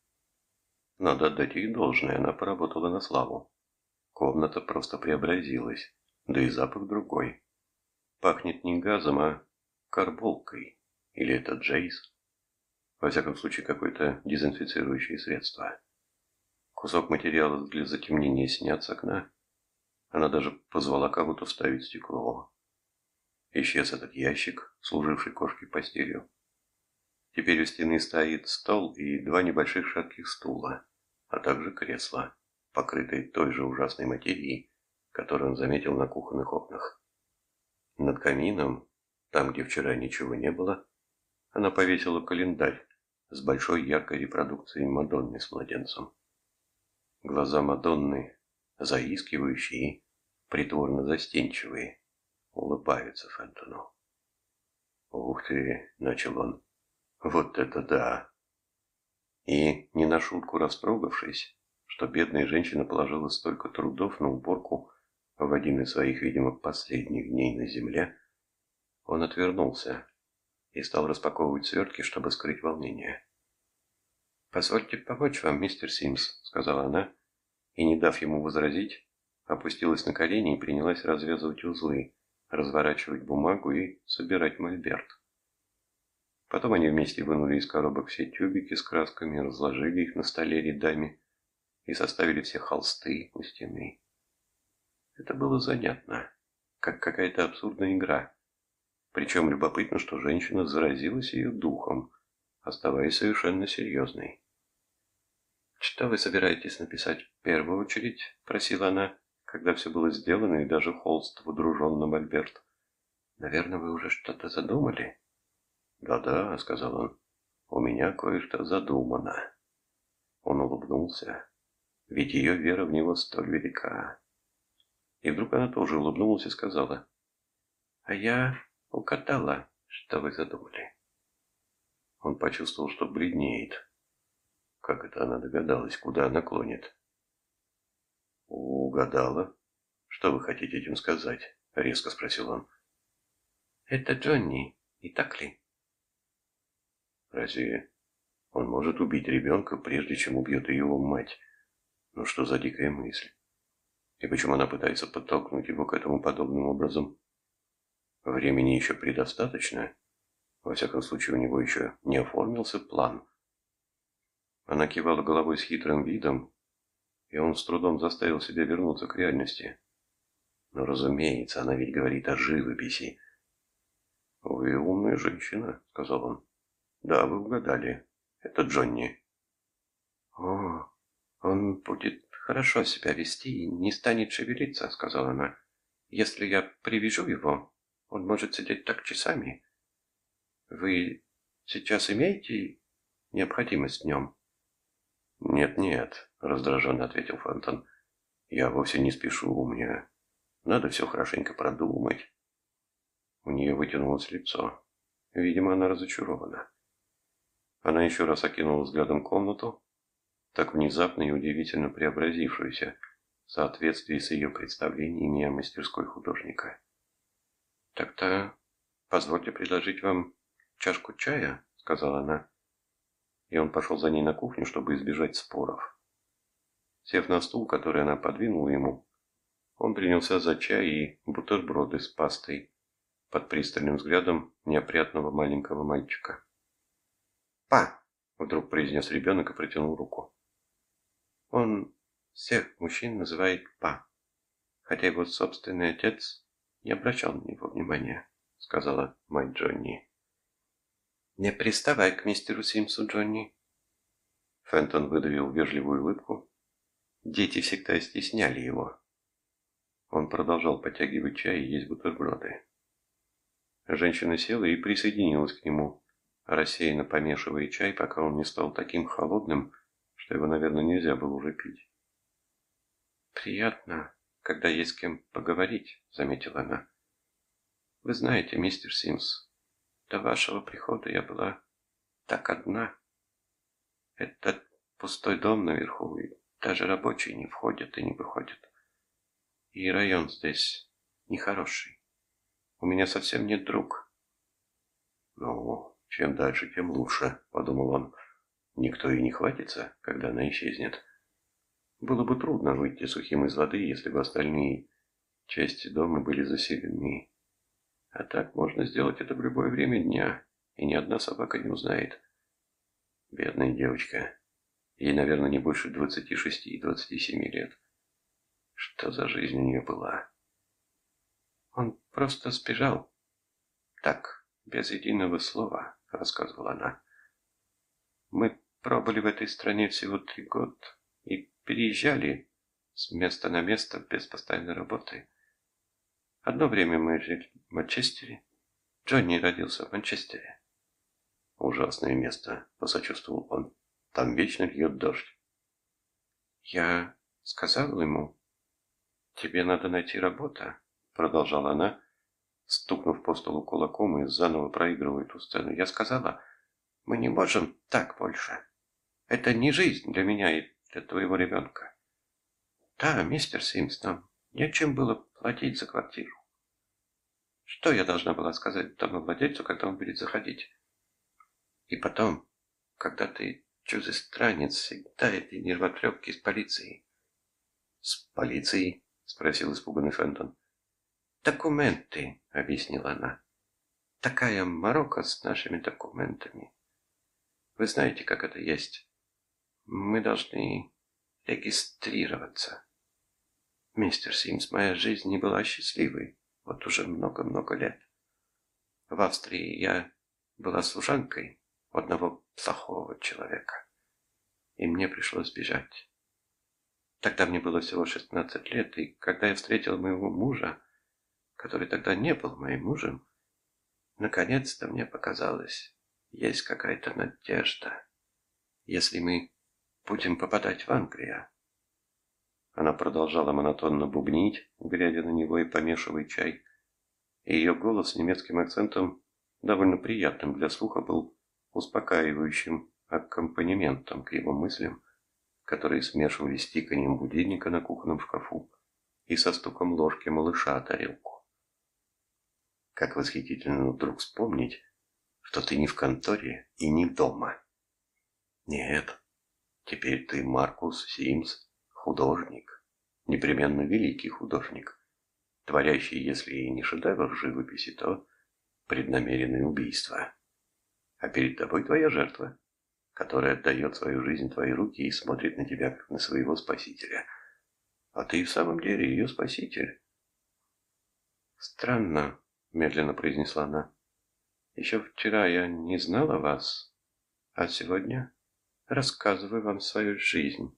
Надо отдать ей должное, она поработала на славу. Комната просто преобразилась, да и запах другой. Пахнет не газом, а карболкой. Или это Джейс? Во всяком случае, какое-то дезинфицирующее средство. Кусок материала для затемнения снят с окна. Она даже позвала кого-то вставить стекло. Исчез этот ящик, служивший кошке постелью. Теперь у стены стоит стол и два небольших шатких стула, а также кресло, покрытое той же ужасной материей, которую он заметил на кухонных окнах. Над камином, там, где вчера ничего не было, она повесила календарь с большой яркой репродукцией Мадонны с младенцем. Глаза Мадонны, заискивающие и притворно застенчивые, улыбаются Фентону. «Ух ты!» — начал он. «Вот это да!» И, не на шутку растрогавшись, что бедная женщина положила столько трудов на уборку в один из своих, видимо, последних дней на земле, он отвернулся и стал распаковывать свертки, чтобы скрыть волнение. «Позвольте помочь вам, мистер Симс», — сказала она, и, не дав ему возразить, опустилась на колени и принялась развязывать узлы, разворачивать бумагу и собирать мольберт. Потом они вместе вынули из коробок все тюбики с красками, разложили их на столе рядами и составили все холсты у стены. Это было занятно, как какая-то абсурдная игра. Причем любопытно, что женщина заразилась ее духом, оставаясь совершенно серьезной. «Что вы собираетесь написать в первую очередь?» – просила она, когда все было сделано и даже холст водружен на мольберт. «Наверное, вы уже что-то задумали?» «Да-да», — сказал он, — «у меня кое-что задумано». Он улыбнулся, ведь ее вера в него столь велика. И вдруг она тоже улыбнулась и сказала: «А я угадала, что вы задумали». Он почувствовал, что бледнеет. Как это она догадалась, куда она клонит? «Угадала? Что вы хотите этим сказать?» — резко спросил он. «Это Джонни, не так ли?» «Разве он может убить ребенка, прежде чем убьет и его мать? Ну что за дикая мысль? И почему она пытается подтолкнуть его к этому подобным образом? Времени еще предостаточно. Во всяком случае, у него еще не оформился план». Она кивала головой с хитрым видом, и он с трудом заставил себя вернуться к реальности. Но, разумеется, она ведь говорит о живописи. «Вы умная женщина», — сказал он. «Да, вы угадали. Это Джонни». «О, он будет хорошо себя вести и не станет шевелиться», — сказала она, — «если я привяжу его Он может сидеть так часами. Вы сейчас имеете необходимость в нем?» «Нет-нет», — раздраженно ответил Фентон. «Я вовсе не спешу, мне надо все хорошенько продумать». У нее вытянулось лицо. Видимо, она разочарована. Она еще раз окинула взглядом комнату, так внезапно и удивительно преобразившуюся в соответствии с ее представлениями о мастерской художника. «Тогда позвольте предложить вам чашку чая», — сказала она. И он пошел за ней на кухню, чтобы избежать споров. Сев на стул, который она подвинула ему, он принялся за чай и бутерброды с пастой под пристальным взглядом неопрятного маленького мальчика. «Па!» — вдруг произнес ребенок и протянул руку. Он всех мужчин называет «па», хотя его собственный отец не обращал на него внимания, — сказала мать Джонни. «Не приставай к мистеру Симсу, Джонни». Фентон выдавил вежливую улыбку. Дети всегда стесняли его. Он продолжал потягивать чай и есть бутерброды. Женщина села и присоединилась к нему, рассеянно помешивая чай, пока он не стал таким холодным, что его, наверное, нельзя было уже пить. «Приятно, когда есть с кем поговорить», — заметила она. «Вы знаете, мистер Симс, до вашего прихода я была так одна. Этот пустой дом наверху, и даже рабочие не входят и не выходят. И район здесь нехороший. У меня совсем нет друг». «Ну, чем дальше, тем лучше», — подумал он. «Никто и не хватится, когда она исчезнет. Было бы трудно выйти сухим из воды, если бы остальные части дома были заселены. А так можно сделать это в любое время дня, и ни одна собака не узнает. Бедная девочка. Ей, наверное, не больше двадцати шести двадцати семи лет. Что за жизнь у нее была?» «Он просто сбежал. Так, без единого слова», — рассказывала она. «Мы пробыли в этой стране всего три года и переезжали с места на место без постоянной работы. Одно время мы жили в Манчестере. Джонни родился в Манчестере». «Ужасное место», — посочувствовал он. «Там вечно льет дождь». «Я сказал ему, тебе надо найти работу», — продолжала она, стукнув по столу кулаком и заново проигрывая эту сцену. «Я сказала, мы не можем так больше. Это не жизнь для меня и для твоего ребенка. Да, мистер Симс, нам нечем было платить за квартиру. Что я должна была сказать домовладельцу, когда он будет заходить? И потом, когда ты чужестранец, всегда эти нервотрепки с полицией». «С полицией?» — спросил испуганный Фентон. «Документы», — объяснила она. «Такая морока с нашими документами. Вы знаете, как это есть. Мы должны регистрироваться. Мистер Симс, моя жизнь не была счастливой вот уже много-много лет. В Австрии я была служанкой у одного плохого человека, и мне пришлось бежать. Тогда мне было всего шестнадцать лет, и когда я встретила моего мужа, который тогда не был моим мужем, наконец-то мне показалось, есть какая-то надежда, если мы будем попадать в Англию». Она продолжала монотонно бубнить, глядя на него и помешивая чай, и ее голос с немецким акцентом, довольно приятным для слуха, был успокаивающим аккомпанементом к его мыслям, которые смешивались с тиканьем будильника на кухонном шкафу и со стуком ложки малыша о тарелку. Как восхитительно вдруг вспомнить, что ты не в конторе и не дома. Нет, теперь ты Маркус Симс, художник, непременно великий художник, творящий, если и не шедевр живописи, то преднамеренное убийство. А перед тобой твоя жертва, которая отдает свою жизнь в твои руки и смотрит на тебя, как на своего спасителя. А ты в самом деле ее спаситель. «Странно», — медленно произнесла она. «Еще вчера я не знала вас, а сегодня рассказываю вам свою жизнь.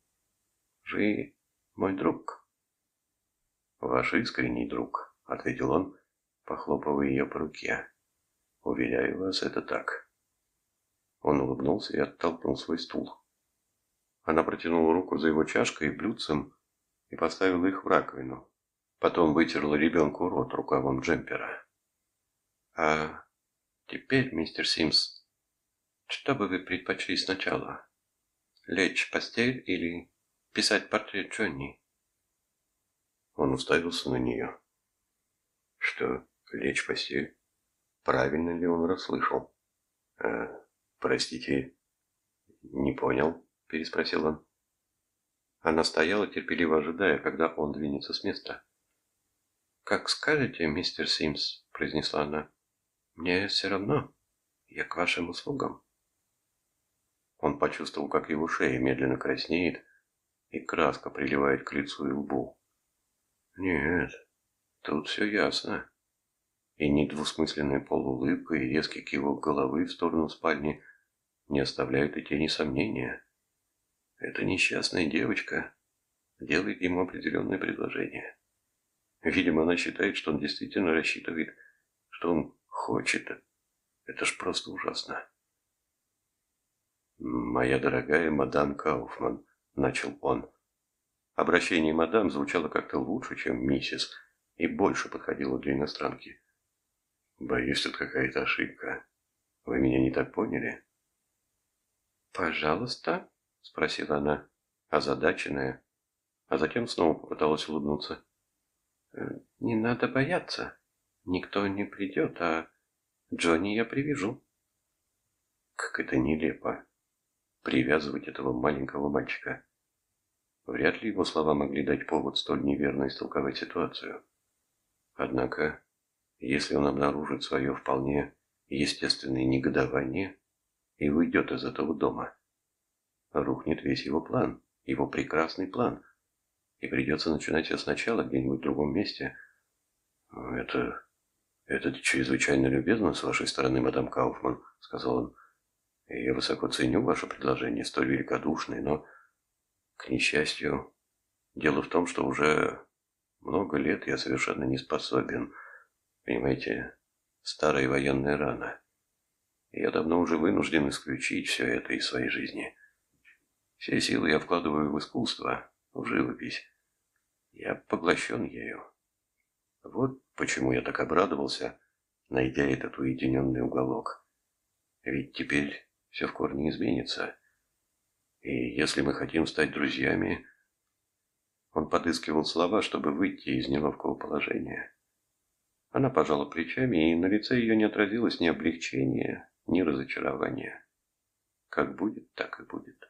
Вы мой друг». «Ваш искренний друг», — ответил он, похлопывая ее по руке. «Уверяю вас, это так». Он улыбнулся и оттолкнул свой стул. Она протянула руку за его чашкой и блюдцем и поставила их в раковину. Потом вытерла ребенку рот рукавом джемпера. «А теперь, мистер Симс, что бы вы предпочли сначала? Лечь в постель или писать портрет Джонни?» Он уставился на нее. Что, лечь в постель? Правильно ли он расслышал? «А, простите, не понял», — переспросил он. Она стояла, терпеливо ожидая, когда он двинется с места. «Как скажете, мистер Симс», — произнесла она. «Мне все равно. Я к вашим услугам». Он почувствовал, как его шея медленно краснеет, и краска приливает к лицу и лбу. Нет, тут все ясно. И недвусмысленная полуулыбка и резкий кивок головы в сторону спальни не оставляют и тени сомнения. Эта несчастная девочка делает ему определенное предложение. Видимо, она считает, что он действительно рассчитывает, что он хочет. Это ж просто ужасно. «Моя дорогая мадам Кауфман», — начал он. Обращение «мадам» звучало как-то лучше, чем «миссис», и больше подходило для иностранки. «Боюсь, тут какая-то ошибка. Вы меня не так поняли?» «Пожалуйста», — спросила она, озадаченная, а затем снова попыталась улыбнуться. «Не надо бояться. Никто не придет, а Джонни я привяжу». Как это нелепо. Привязывать этого маленького мальчика. Вряд ли его слова могли дать повод столь неверно истолковать ситуацию. Однако, если он обнаружит свое вполне естественное негодование и уйдет из этого дома, рухнет весь его план, его прекрасный план, и придется начинать все сначала где-нибудь в другом месте. «Это... это чрезвычайно любезно с вашей стороны, мадам Кауфман», — сказал он. «Я высоко ценю ваше предложение, столь великодушное, но, к несчастью, дело в том, что уже много лет я совершенно не способен. Понимаете, старая военная рана. Я давно уже вынужден исключить все это из своей жизни. Все силы я вкладываю в искусство, в живопись. Я поглощен ею. Вот почему я так обрадовался, найдя этот уединенный уголок. Ведь теперь все в корне изменится. И если мы хотим стать друзьями...» Он подыскивал слова, чтобы выйти из неловкого положения. Она пожала плечами, и на лице ее не отразилось ни облегчения, ни разочарования. Как будет, так и будет.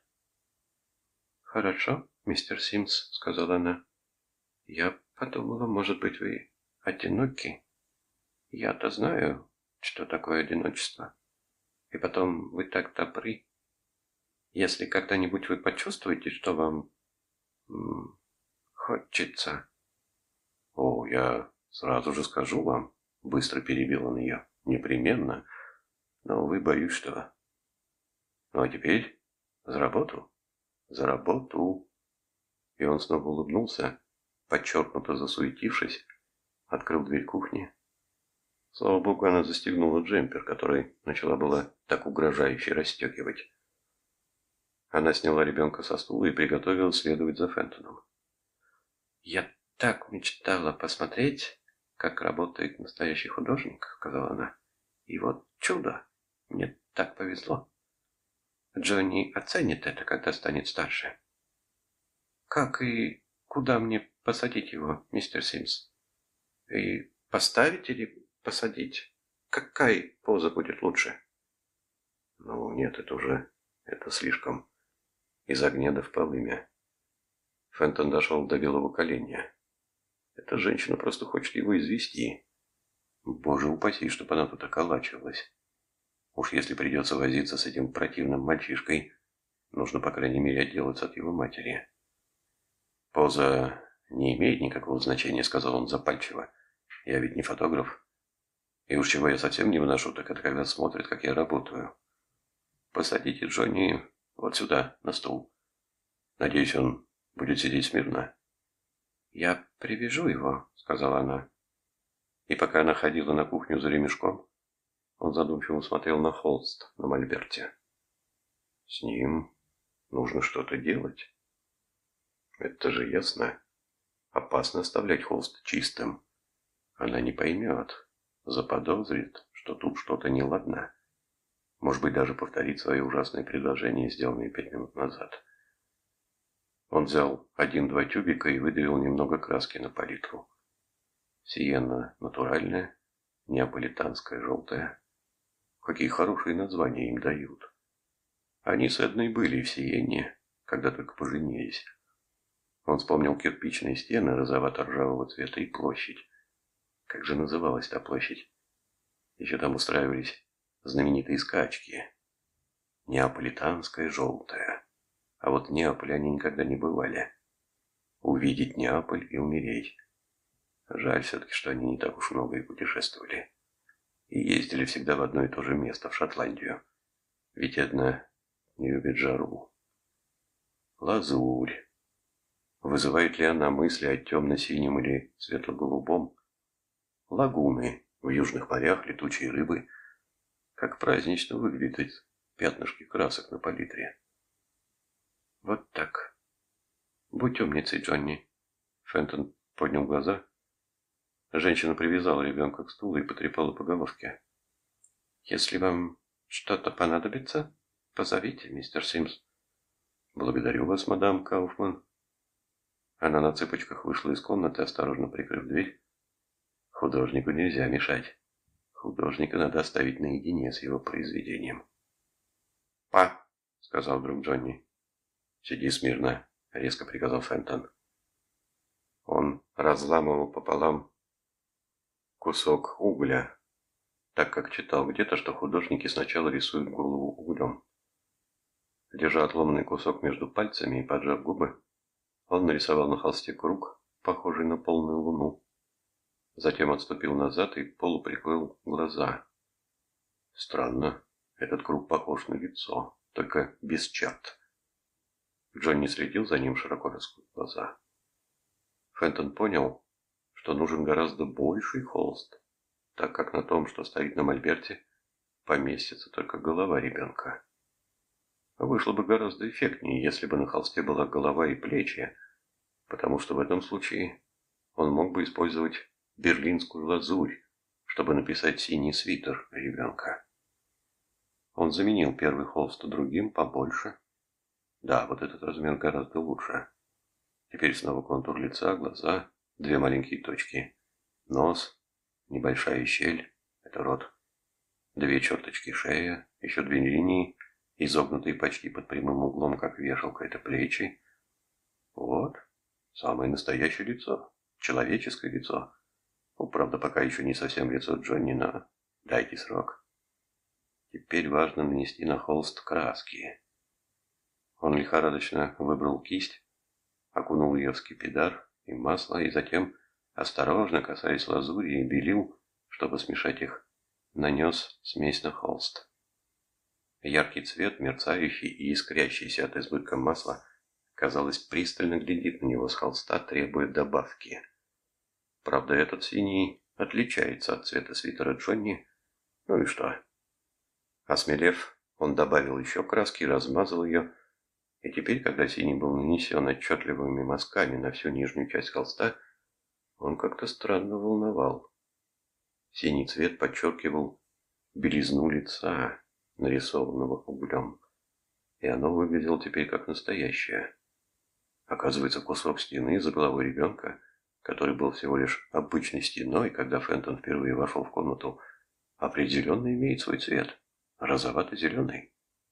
«Хорошо, мистер Симс», — сказала она. «Я подумала, может быть, вы одиноки. Я-то знаю, что такое одиночество. И потом, вы так добры. Если когда-нибудь вы почувствуете, что вам м, хочется...» «О, я сразу же скажу вам», — быстро перебил он ее. «Непременно. Но, увы, боюсь, что...» «Ну, а теперь за работу. За работу». И он снова улыбнулся, подчеркнуто засуетившись, открыл дверь кухни. Слава богу, она застегнула джемпер, который начала была так угрожающе расстегивать. Она сняла ребенка со стула и приготовилась следовать за Фентоном. «Я так мечтала посмотреть, как работает настоящий художник», — сказала она. «И вот чудо! Мне так повезло. Джонни оценит это, когда станет старше». «Как и куда мне посадить его, мистер Симс? И поставить или посадить? Какая поза будет лучше?» «Ну, нет, это уже... это слишком. Из огня до в полымя». Фентон дошел до белого коленя. Эта женщина просто хочет его извести. Боже упаси, чтобы она тут околачивалась. Уж если придется возиться с этим противным мальчишкой, нужно, по крайней мере, отделаться от его матери. «Поза не имеет никакого значения», — сказал он запальчиво. «Я ведь не фотограф. И уж чего я совсем не выношу, так это когда смотрят, как я работаю. Посадите Джонни вот сюда, на стул. Надеюсь, он будет сидеть смирно». «Я привяжу его», — сказала она. И пока она ходила на кухню за ремешком, он задумчиво смотрел на холст на мольберте. С ним нужно что-то делать. Это же ясно. Опасно оставлять холст чистым. Она не поймет, заподозрит, что тут что-то неладно. Может быть, даже повторит свои ужасные предложения, сделанные пять минут назад. Он взял один-два тюбика и выдавил немного краски на палитру. Сиенна натуральная, неаполитанская желтая. Какие хорошие названия им дают. Они с Эдной были в Сиенне, когда только поженились. Он вспомнил кирпичные стены розовато-ржавого цвета и площадь. Как же называлась та площадь? Еще там устраивались знаменитые скачки. Неаполитанская желтая. А вот в Неаполе они никогда не бывали. Увидеть Неаполь и умереть. Жаль все-таки, что они не так уж много и путешествовали. И ездили всегда в одно и то же место, в Шотландию. Ведь Эдна не любит жару. Лазурь. Вызывает ли она мысли о темно-синем или светло-голубом? Лагуны в южных морях, летучие рыбы. Как празднично выглядят пятнышки красок на палитре. Вот так. Будь умницей, Джонни. Фентон поднял глаза. Женщина привязала ребенка к стулу и потрепала по головке. Если вам что-то понадобится, позовите, мистер Симс. Благодарю вас, мадам Кауфман. Она на цыпочках вышла из комнаты, осторожно прикрыв дверь. Художнику нельзя мешать. Художника надо оставить наедине с его произведением. «Па!» — сказал вдруг Джонни. «Сиди смирно», — резко приказал Фентон. Он разламывал пополам кусок угля, так как читал где-то, что художники сначала рисуют голову углем. Держа отломанный кусок между пальцами и поджав губы, он нарисовал на холсте круг, похожий на полную луну. Затем отступил назад и полуприкрыл глаза. Странно, этот круг похож на лицо, только без черт. Джонни следил за ним, широко раскрыв глаза. Фентон понял, что нужен гораздо больший холст, так как на том, что стоит на мольберте, поместится только голова ребенка. Вышло бы гораздо эффектнее, если бы на холсте была голова и плечи, потому что в этом случае он мог бы использовать берлинскую лазурь, чтобы написать синий свитер ребенка. Он заменил первый холст другим, побольше. Да, вот этот размер гораздо лучше. Теперь снова контур лица, глаза, две маленькие точки. Нос, небольшая щель, это рот. Две черточки шея, еще две линии, изогнутые почти под прямым углом, как вешалка, это плечи. Вот, самое настоящее лицо, человеческое лицо. Ну, правда, пока еще не совсем лицо Джонни, но дайте срок. Теперь важно нанести на холст краски. Он лихорадочно выбрал кисть, окунул ее в скипидар и масло, и затем, осторожно касаясь лазури и белил, чтобы смешать их, нанес смесь на холст. Яркий цвет, мерцающий и искрящийся от избытка масла, казалось, пристально глядит на него с холста, требуя добавки. Правда, этот синий отличается от цвета свитера Джонни. Ну и что? Осмелев, он добавил еще краски и размазал ее, и теперь, когда синий был нанесен отчетливыми мазками на всю нижнюю часть холста, он как-то странно волновал. Синий цвет подчеркивал белизну лица, нарисованного углем, и оно выглядело теперь как настоящее. Оказывается, кусок стены за головой ребенка, который был всего лишь обычной стеной, когда Фентон впервые вошел в комнату, определенно имеет свой цвет, розовато-зеленый.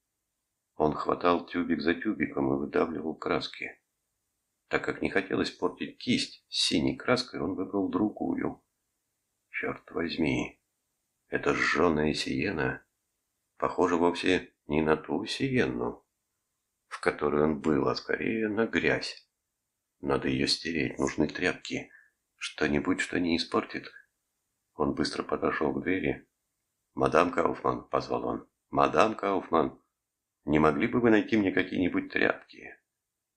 Он хватал тюбик за тюбиком и выдавливал краски. Так как не хотелось портить кисть с синей краской, он выбрал другую. Черт возьми, эта сжженная сиена похожа вовсе не на ту сиенну, в которой он был, а скорее на грязь. Надо ее стереть, нужны тряпки, что-нибудь, что не испортит. Он быстро подошел к двери. «Мадам Кауфман», — позвал он, — «мадам Кауфман, не могли бы вы найти мне какие-нибудь тряпки?»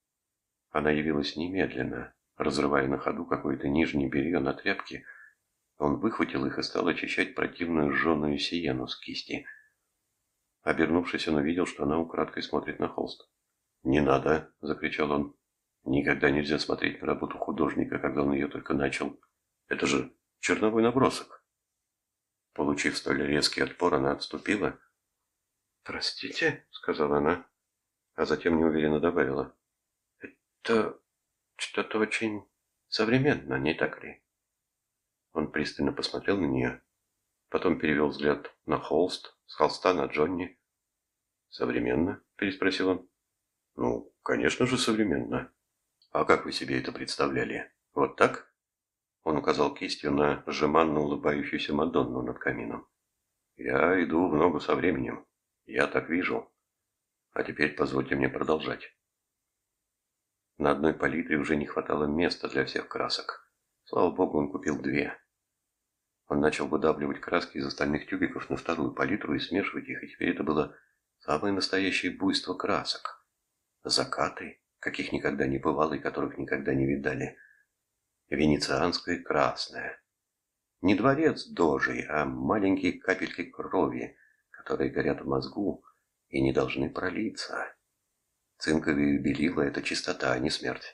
Она явилась немедленно, разрывая на ходу какое-то нижнее белье на тряпке. Он выхватил их и стал очищать противную жженую сиену с кисти. Обернувшись, он увидел, что она украдкой смотрит на холст. «Не надо!» – закричал он. «Никогда нельзя смотреть на работу художника, когда он ее только начал. Это же черновой набросок!» Получив столь резкий отпор, она отступила. «Простите», — сказала она, а затем неуверенно добавила. «Это что-то очень современно, не так ли?» Он пристально посмотрел на нее, потом перевел взгляд на холст, с холста на Джонни. «Современно?» – переспросил он. «Ну, конечно же, современно. А как вы себе это представляли? Вот так?» Он указал кистью на жеманно улыбающуюся Мадонну над камином. «Я иду в ногу со временем. Я так вижу. А теперь позвольте мне продолжать». На одной палитре уже не хватало места для всех красок. Слава богу, он купил две. Он начал выдавливать краски из остальных тюбиков на вторую палитру и смешивать их, и теперь это было самое настоящее буйство красок. Закаты, каких никогда не бывало и которых никогда не видали. Венецианское красное. Не дворец дожей, а маленькие капельки крови, которые горят в мозгу и не должны пролиться. Цинковые белила – это чистота, а не смерть.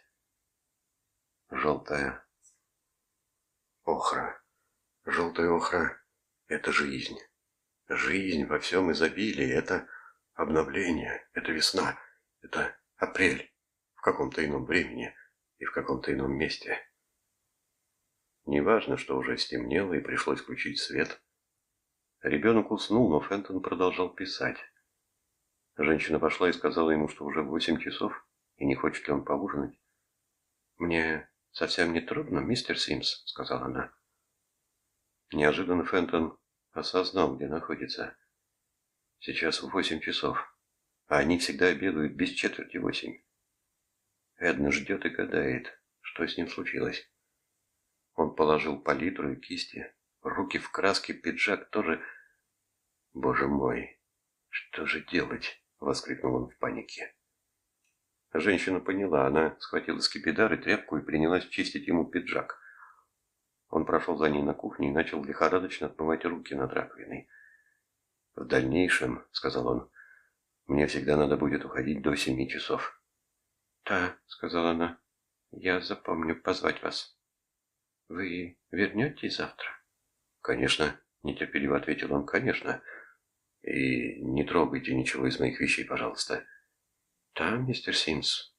Желтая охра. Желтая охра – это жизнь. Жизнь во всем изобилии – это обновление, это весна, это апрель в каком-то ином времени и в каком-то ином месте. Неважно, что уже стемнело и пришлось включить свет. Ребенок уснул, но Фентон продолжал писать. Женщина пошла и сказала ему, что уже восемь часов, и не хочет ли он поужинать. «Мне совсем не трудно, мистер Симс», — сказала она. Неожиданно Фентон осознал, где находится. Сейчас восемь часов, а они всегда обедают без четверти восемь. Эдна ждет и гадает, что с ним случилось. Он положил палитру и кисти, руки в краске, пиджак тоже. «Боже мой, что же делать?» — воскликнул он в панике. Женщина поняла, она схватила скипидар и тряпку и принялась чистить ему пиджак. Он прошел за ней на кухню и начал лихорадочно отмывать руки над раковиной. «В дальнейшем, — сказал он, — мне всегда надо будет уходить до семи часов». «Да, — сказала она, — я запомню позвать вас. Вы вернетесь завтра?» «Конечно, — нетерпеливо ответил он, — конечно. И не трогайте ничего из моих вещей, пожалуйста». «Да, мистер Симс».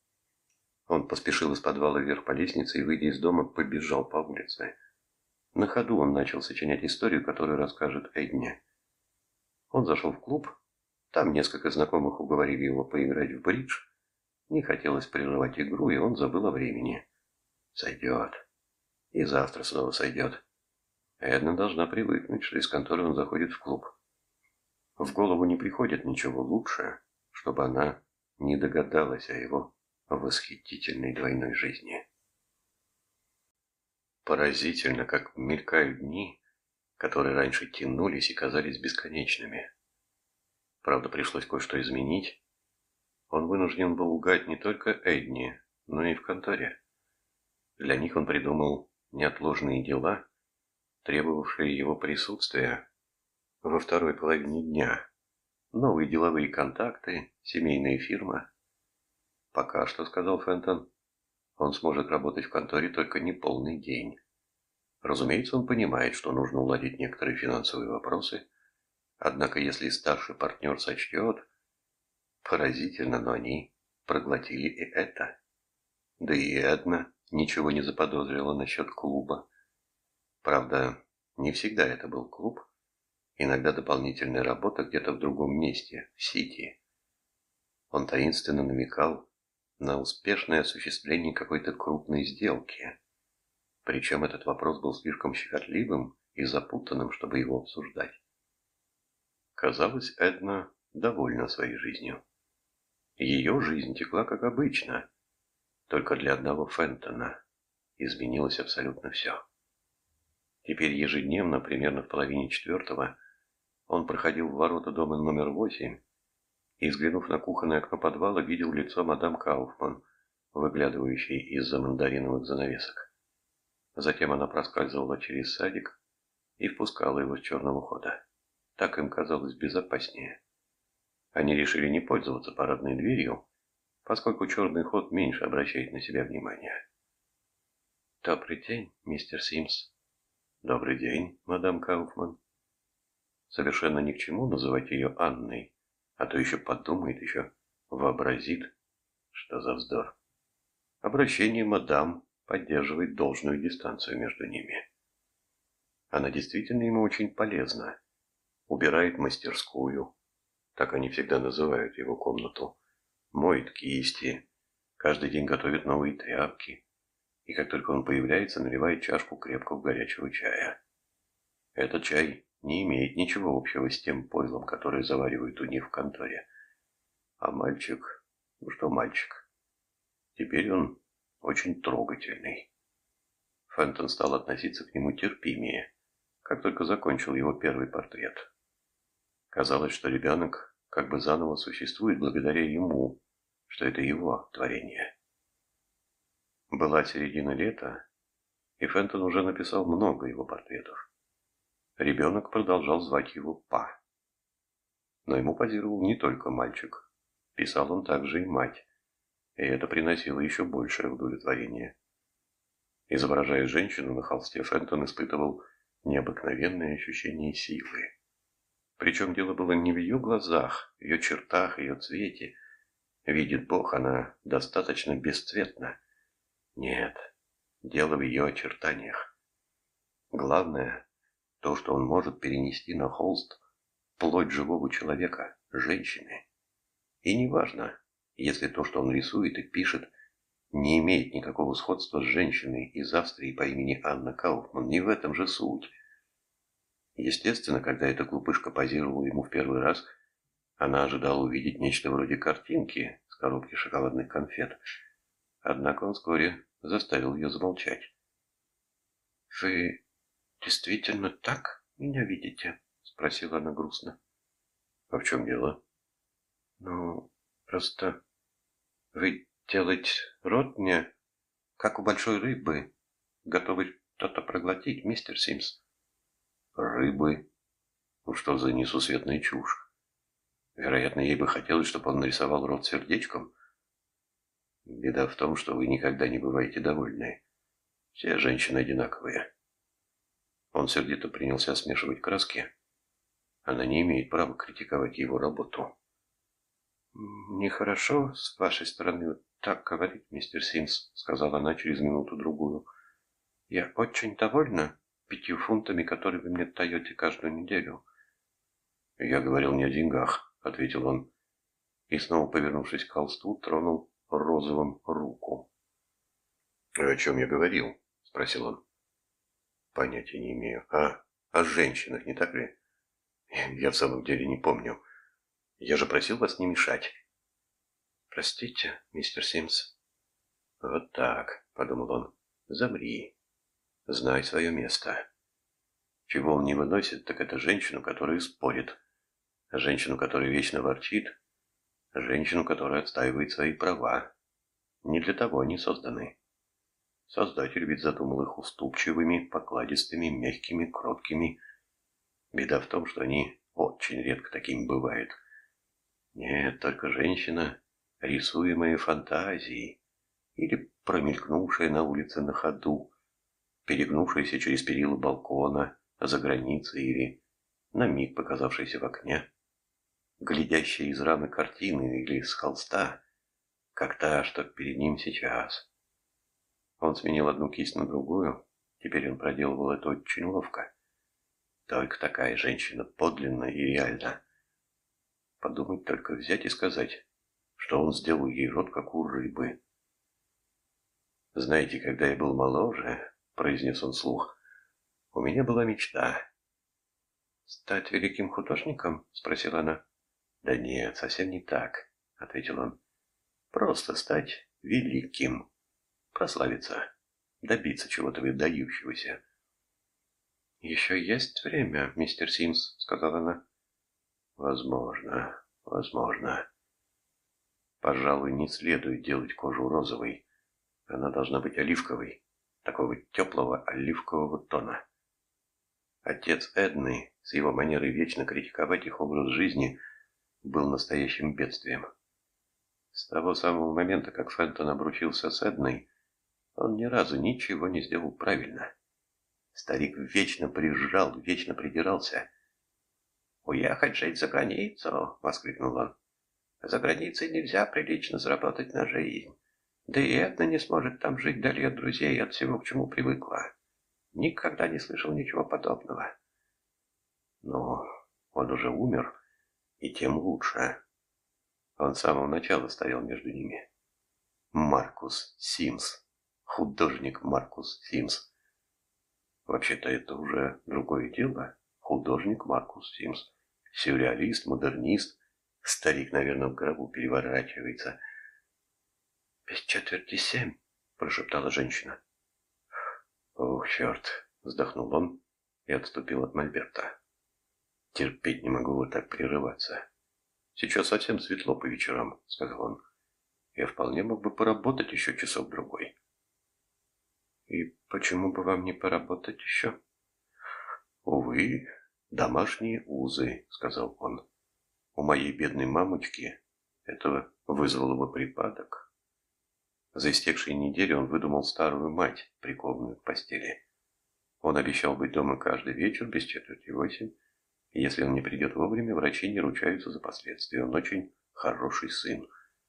Он поспешил из подвала вверх по лестнице и, выйдя из дома, побежал по улице. На ходу он начал сочинять историю, которую расскажет Эдне. Он зашел в клуб. Там несколько знакомых уговорили его поиграть в бридж. Не хотелось прерывать игру, и он забыл о времени. Сойдет. И завтра снова сойдет. Эдна должна привыкнуть, что из конторы он заходит в клуб. В голову не приходит ничего лучше, чтобы она не догадалась о его восхитительной двойной жизни. Поразительно, как мелькают дни, которые раньше тянулись и казались бесконечными. Правда, пришлось кое-что изменить. Он вынужден был лгать не только Эдне, но и в конторе. Для них он придумал неотложные дела, требовавшие его присутствия во второй половине дня. Новые деловые контакты, семейная фирма. «Пока что, — сказал Фентон, — он сможет работать в конторе только не полный день. Разумеется, он понимает, что нужно уладить некоторые финансовые вопросы, однако если старший партнер сочтет, поразительно, но они проглотили и это. Да и Эдна ничего не заподозрила насчет клуба. Правда, не всегда это был клуб, иногда дополнительная работа где-то в другом месте, в Сити. Он таинственно намекал на успешное осуществление какой-то крупной сделки. Причем этот вопрос был слишком щекотливым и запутанным, чтобы его обсуждать. Казалось, Эдна довольна своей жизнью. Ее жизнь текла как обычно, только для одного Фентона изменилось абсолютно все. Теперь ежедневно, примерно в половине четвертого, он проходил в ворота дома номер восемь и, взглянув на кухонное окно подвала, видел лицо мадам Кауфман, выглядывающей из-за мандариновых занавесок. Затем она проскальзывала через садик и впускала его с черного хода. Так им казалось безопаснее. Они решили не пользоваться парадной дверью, поскольку черный ход меньше обращает на себя внимание. «Добрый день, мистер Симс». «Добрый день, мадам Кауфман». Совершенно ни к чему называть ее Анной, а то еще подумает, еще вообразит, что за вздор. Обращение мадам поддерживает должную дистанцию между ними. Она действительно ему очень полезна. Убирает мастерскую, так они всегда называют его комнату, моет кисти, каждый день готовит новые тряпки, и как только он появляется, наливает чашку крепкого горячего чая. Этот чай не имеет ничего общего с тем пойлом, которое заваривают у них в конторе. А мальчик, ну что мальчик, теперь он очень трогательный. Фентон стал относиться к нему терпимее, как только закончил его первый портрет. Казалось, что ребенок как бы заново существует благодаря ему, что это его творение. Была середина лета, и Фентон уже написал много его портретов. Ребенок продолжал звать его Па. Но ему позировал не только мальчик. Писал он также и мать, и это приносило еще большее удовлетворение. Изображая женщину на холсте, Фентон испытывал необыкновенное ощущение силы. Причем дело было не в ее глазах, ее чертах, ее цвете. Видит Бог, она достаточно бесцветна. Нет, дело в ее очертаниях. Главное, то, что он может перенести на холст плоть живого человека, женщины. И неважно, если то, что он рисует и пишет, не имеет никакого сходства с женщиной из Австрии по имени Анна Кауфман, не в этом же суть. Естественно, когда эта глупышка позировала ему в первый раз, она ожидала увидеть нечто вроде картинки с коробки шоколадных конфет. Однако он вскоре заставил ее замолчать. «Вы действительно так меня видите?» — спросила она грустно. «А в чем дело?» «Ну, просто вы делаете рот мне, как у большой рыбы, готовый что-то проглотить, мистер Симс». «Рыбы? Ну что за несусветная чушь? Вероятно, ей бы хотелось, чтобы он нарисовал рот сердечком. Беда в том, что вы никогда не бываете довольны. Все женщины одинаковые». Он сердито принялся смешивать краски. Она не имеет права критиковать его работу. «Нехорошо с вашей стороны так говорить, мистер Симс», — сказала она через минуту-другую. «Я очень довольна пятью фунтами, которые вы мне даете каждую неделю». «Я говорил не о деньгах», — ответил он, и снова, повернувшись к холсту, тронул розовым руку. «О чем я говорил?» — спросил он. «Понятия не имею. А, о женщинах, не так ли? Я в самом деле не помню. Я же просил вас не мешать». «Простите, мистер Симс». «Вот так», — подумал он, — «замри. Знай свое место». Чего он не выносит, так это женщину, которая спорит, женщину, которая вечно ворчит, женщину, которая отстаивает свои права. Не для того они созданы. Создатель ведь задумал их уступчивыми, покладистыми, мягкими, кроткими. Беда в том, что они очень редко такими бывают. Нет, только женщина, рисуемая фантазией, или промелькнувшая на улице на ходу, перегнувшаяся через перила балкона, за границей или на миг показавшаяся в окне, глядящая из рамы картины или с холста, как та, что перед ним сейчас. Он сменил одну кисть на другую, теперь он проделывал это очень ловко. Только такая женщина подлинна и реальна. Подумать только, взять и сказать, что он сделал ей рот, как у рыбы. «Знаете, когда я был моложе, — произнес он вслух, — у меня была мечта». «Стать великим художником?» — спросила она. «Да нет, совсем не так», — ответил он. «Просто стать великим, прославиться, добиться чего-то выдающегося». «Еще есть время, мистер Симс», — сказала она. «Возможно, возможно. Пожалуй, не следует делать кожу розовой. Она должна быть оливковой. такого теплого оливкового тона. Отец Эдны с его манерой вечно критиковать их образ жизни был настоящим бедствием. С того самого момента, как Фентон обручился с Эдной, он ни разу ничего не сделал правильно. Старик вечно приезжал, вечно придирался. «Уехать жить за границу!» — воскликнул он. «За границей нельзя прилично заработать на жизнь. Да и Эдна не сможет там жить вдали от друзей и от всего, к чему привыкла. Никогда не слышал ничего подобного». Но он уже умер, и тем лучше. Он с самого начала стоял между ними. Маркус Симс. Художник Маркус Симс. Вообще-то это уже другое дело. Художник Маркус Симс. Сюрреалист, модернист. Старик, наверное, в гробу переворачивается. «Без четверти семь», — прошептала женщина. «Ох, черт!» — вздохнул он и отступил от мольберта. «Терпеть не могу вот так прерываться. Сейчас совсем светло по вечерам», — сказал он. «Я вполне мог бы поработать еще часок-другой». «И почему бы вам не поработать еще?» «Увы, домашние узы», — сказал он. «У моей бедной мамочки этого вызвало бы припадок». За истекшие недели он выдумал старую мать, прикованную к постели. Он обещал быть дома каждый вечер без четверти восемь, и если он не придет вовремя, врачи не ручаются за последствия. Он очень хороший сын.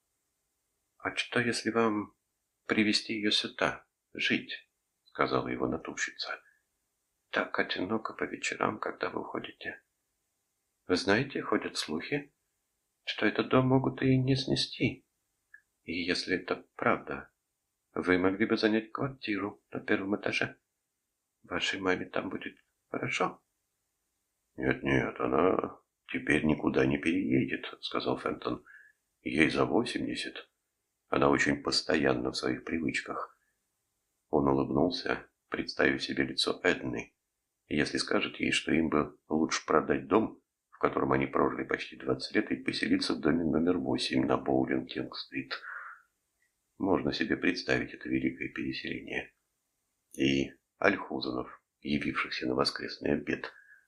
«А что, если вам привезти ее сюда, жить?» — сказала его натурщица. «Так одиноко по вечерам, когда вы уходите. Вы знаете, ходят слухи, что этот дом могут и не снести. И если это правда, вы могли бы занять квартиру на первом этаже. Вашей маме там будет хорошо». «Нет-нет, она теперь никуда не переедет», — сказал Фентон. «Ей за восемьдесят. Она очень постоянна в своих привычках». Он улыбнулся, представив себе лицо Эдны. Если скажет ей, что им бы лучше продать дом, в котором они прожили почти двадцать лет, и поселиться в доме номер восемь на Боулинг-Кинг-стрит. Можно себе представить это великое переселение. И Альхузенов, явившихся на воскресный обед.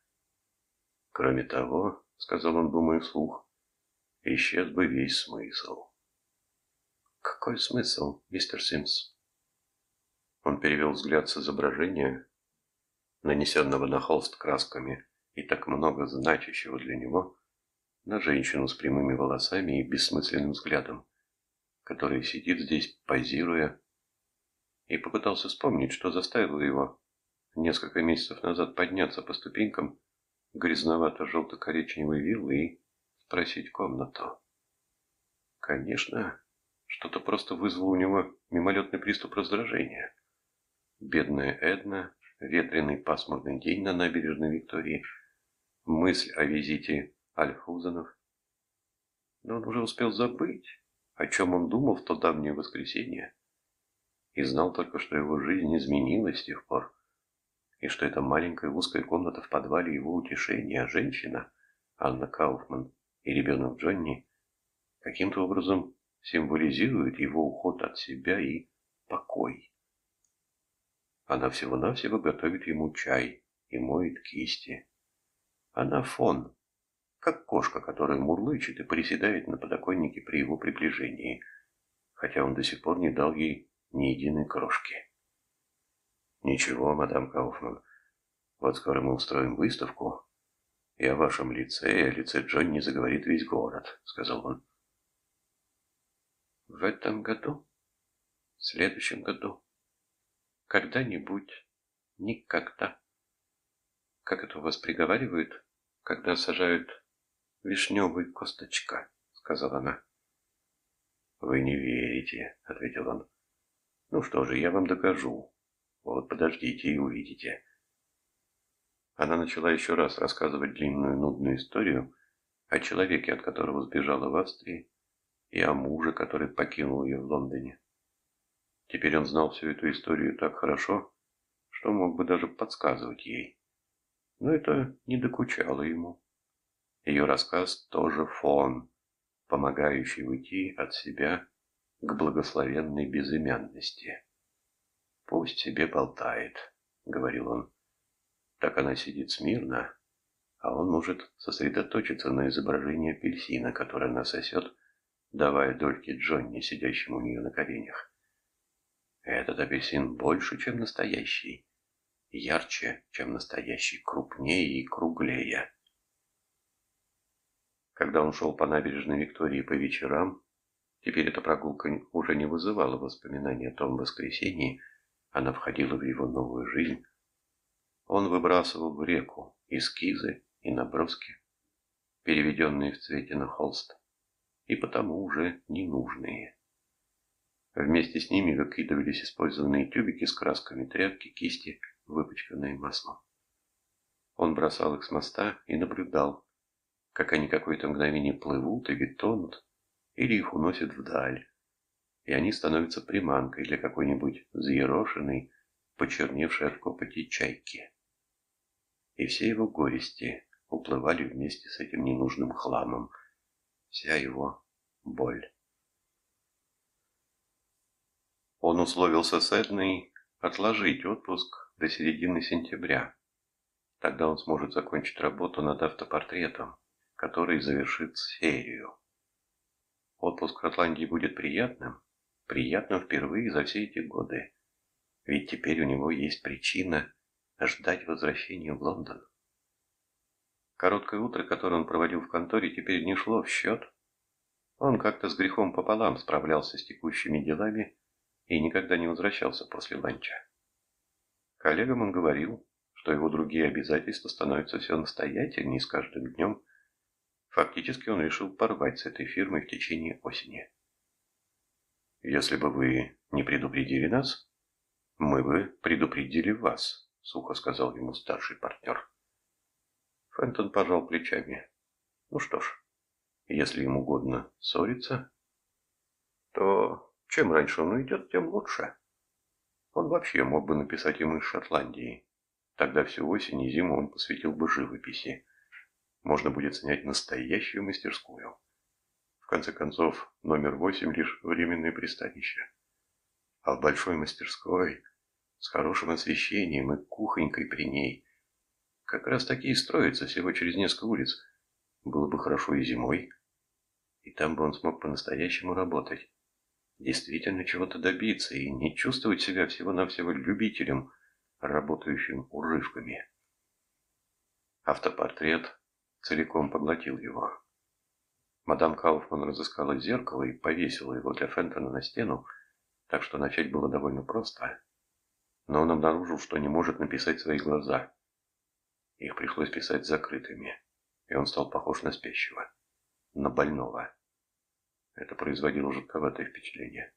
«Кроме того, — сказал он, думая вслух, — исчез бы весь смысл». «Какой смысл, мистер Симс?» Он перевел взгляд с изображения, нанесенного на холст красками и так много значащего для него, на женщину с прямыми волосами и бессмысленным взглядом, которая сидит здесь, позируя, и попытался вспомнить, что заставило его несколько месяцев назад подняться по ступенькам грязновато-желто-коричневой виллы и спросить комнату. Конечно, что-то просто вызвало у него мимолетный приступ раздражения. Бедная Эдна, ветреный пасмурный день на набережной Виктории, мысль о визите Альхузенов. Но он уже успел забыть, о чем он думал в то давнее воскресенье, и знал только, что его жизнь изменилась с тех пор, и что эта маленькая узкая комната в подвале его утешения, а женщина, Анна Кауфман, и ребенок Джонни каким-то образом символизируют его уход от себя и покой. Она всего-навсего готовит ему чай и моет кисти. Она фон, как кошка, которая мурлычет и приседает на подоконнике при его приближении, хотя он до сих пор не дал ей ни единой крошки. «Ничего, мадам Кауфман, вот скоро мы устроим выставку, и о вашем лице, и о лице Джонни заговорит весь город», — сказал он. «В этом году? В следующем году? Когда-нибудь? Никогда? Как это у вас приговаривают, когда сажают вишневую косточка?» — сказала она. «Вы не верите», — ответил он. «Ну что же, я вам докажу. Вот подождите и увидите». Она начала еще раз рассказывать длинную нудную историю о человеке, от которого сбежала в Австрии, и о муже, который покинул ее в Лондоне. Теперь он знал всю эту историю так хорошо, что мог бы даже подсказывать ей. Но это не докучало ему. Ее рассказ тоже фон, помогающий уйти от себя к благословенной безымянности. Пусть себе болтает, говорил он. Так она сидит смирно, а он может сосредоточиться на изображении апельсина, которое она сосет, давая дольки Джонни, сидящему у нее на коленях. Этот апельсин больше, чем настоящий, ярче, чем настоящий, крупнее и круглее. Когда он шел по набережной Виктории по вечерам, теперь эта прогулка уже не вызывала воспоминаний о том воскресенье, она входила в его новую жизнь. Он выбрасывал в реку эскизы и наброски, переведенные в цвете на холст, и потому уже ненужные. Вместе с ними выкидывались использованные тюбики с красками, тряпки, кисти, выпачканные маслом. Он бросал их с моста и наблюдал, как они какое-то мгновение плывут или тонут, или их уносят вдаль, и они становятся приманкой для какой-нибудь взъерошенной, почерневшей от копоти чайки. И все его горести уплывали вместе с этим ненужным хламом, вся его боль. Он условился с Эдной отложить отпуск до середины сентября. Тогда он сможет закончить работу над автопортретом, который завершит серию. Отпуск в Шотландии будет приятным, приятным впервые за все эти годы. Ведь теперь у него есть причина ждать возвращения в Лондон. Короткое утро, которое он проводил в конторе, теперь не шло в счет. Он как-то с грехом пополам справлялся с текущими делами и никогда не возвращался после ланча. Коллегам он говорил, что его другие обязательства становятся все настоятельнее с каждым днем. Фактически он решил порвать с этой фирмой в течение осени. «Если бы вы не предупредили нас, мы бы предупредили вас», — сухо сказал ему старший партнер. Фентон пожал плечами. Ну что ж, если им угодно ссориться, то чем раньше он уйдет, тем лучше. Он вообще мог бы написать ему из Шотландии. Тогда всю осень и зиму он посвятил бы живописи. Можно будет снять настоящую мастерскую. В конце концов, номер восемь лишь временное пристанище. А в большой мастерской, с хорошим освещением и кухонькой при ней, как раз таки и строится всего через несколько улиц, было бы хорошо и зимой. И там бы он смог по-настоящему работать. Действительно чего-то добиться и не чувствовать себя всего-навсего любителем, работающим урывками. Автопортрет целиком поглотил его. Мадам Кауфман разыскала зеркало и повесила его для Фентона на стену, так что начать было довольно просто. Но он обнаружил, что не может написать свои глаза. Их пришлось писать закрытыми, и он стал похож на спящего, на больного. Это производило жутковатое впечатление.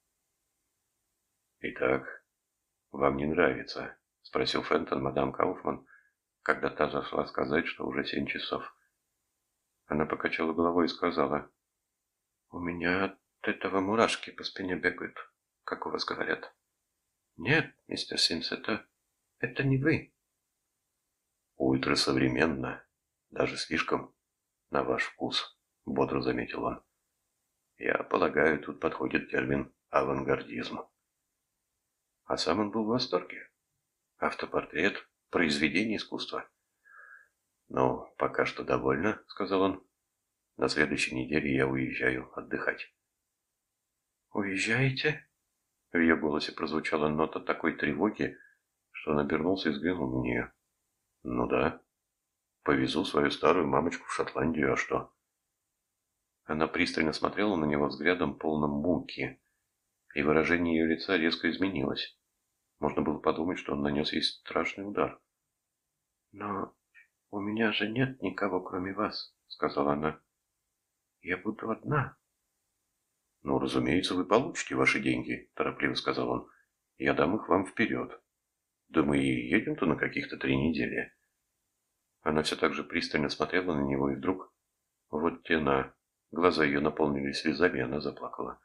«Итак, вам не нравится?» — спросил Фентон мадам Кауфман, когда та зашла сказать, что уже семь часов. Она покачала головой и сказала: «У меня от этого мурашки по спине бегают, как у вас говорят». «Нет, мистер Симс, это... это не вы». «Ультрасовременно, даже слишком на ваш вкус», — бодро заметил он. «Я полагаю, тут подходит термин авангардизм». А сам он был в восторге. Автопортрет — произведение искусства. «Ну, пока что довольно», — сказал он. «На следующей неделе я уезжаю отдыхать». «Уезжаете?» В ее голосе прозвучала нота такой тревоги, что он обернулся и взглянул на нее. «Ну да. Повезу свою старую мамочку в Шотландию, а что?» Она пристально смотрела на него взглядом, полным муки, и выражение ее лица резко изменилось. Можно было подумать, что он нанес ей страшный удар. «Но у меня же нет никого, кроме вас», — сказала она. «Я буду одна». «Ну, разумеется, вы получите ваши деньги», — торопливо сказал он. «Я дам их вам вперед. Да мы и едем-то на каких-то три недели». Она все так же пристально смотрела на него, и вдруг... Вот тена. Глаза ее наполнились слезами, и она заплакала.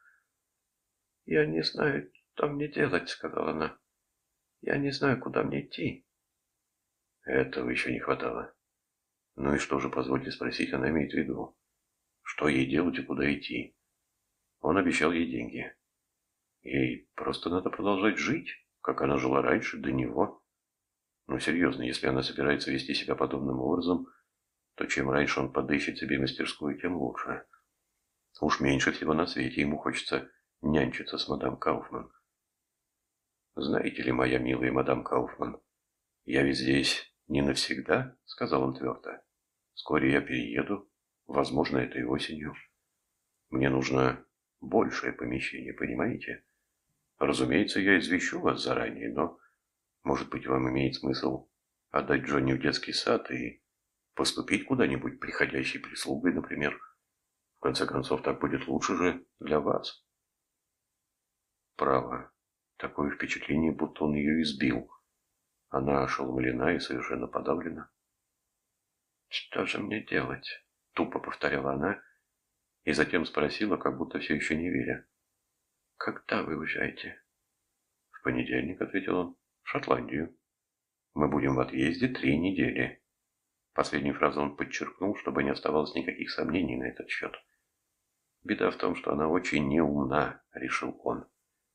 «Я не знаю, что мне делать», — сказала она. «Я не знаю, куда мне идти». Этого еще не хватало. Ну и что же, позвольте спросить, она имеет в виду? Что ей делать и куда идти? Он обещал ей деньги. Ей просто надо продолжать жить, как она жила раньше, до него. Но серьезно, если она собирается вести себя подобным образом, то чем раньше он подыщет себе мастерскую, тем лучше. Уж меньше всего на свете ему хочется нянчиться с мадам Кауфман. «Знаете ли, моя милая мадам Кауфман, я ведь здесь не навсегда», — сказал он твердо. «Вскоре я перееду, возможно, этой осенью. Мне нужно большее помещение, понимаете? Разумеется, я извещу вас заранее, но, может быть, вам имеет смысл отдать Джонни в детский сад и поступить куда-нибудь приходящей прислугой, например. В конце концов, так будет лучше же для вас». Право, такое впечатление, будто он ее избил. Она ошеломлена и совершенно подавлена. «Что же мне делать?» — тупо повторяла она, и затем спросила, как будто все еще не веря. «Когда вы уезжаете?» «В понедельник», — ответил он, — «в Шотландию. Мы будем в отъезде три недели». Последнюю фразу он подчеркнул, чтобы не оставалось никаких сомнений на этот счет. «Беда в том, что она очень неумна», — решил он,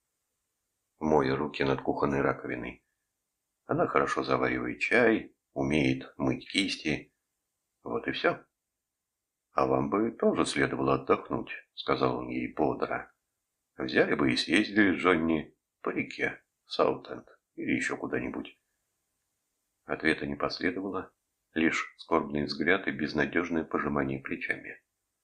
моя руки над кухонной раковиной. «Она хорошо заваривает чай, умеет мыть кисти. Вот и все». «А вам бы тоже следовало отдохнуть», — сказал он ей бодро. «Взяли бы и съездили с Джонни по реке, в Саутенд или еще куда-нибудь». Ответа не последовало, лишь скорбный взгляд и безнадежное пожимание плечами.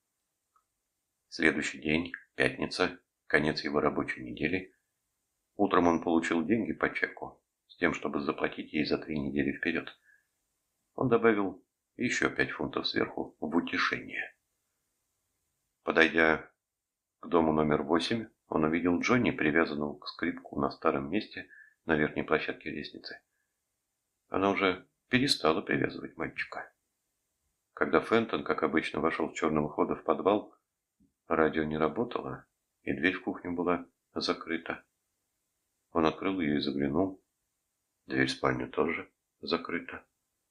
Следующий день, пятница, конец его рабочей недели. Утром он получил деньги по чеку, с тем, чтобы заплатить ей за три недели вперед. Он добавил еще пять фунтов сверху в утешение. Подойдя к дому номер восемь, он увидел Джонни, привязанного к скрипку на старом месте на верхней площадке лестницы. Она уже перестала привязывать мальчика. Когда Фентон, как обычно, вошел с черного хода в подвал, радио не работало, и дверь в кухню была закрыта. Он открыл ее и заглянул. Дверь в спальню тоже закрыта.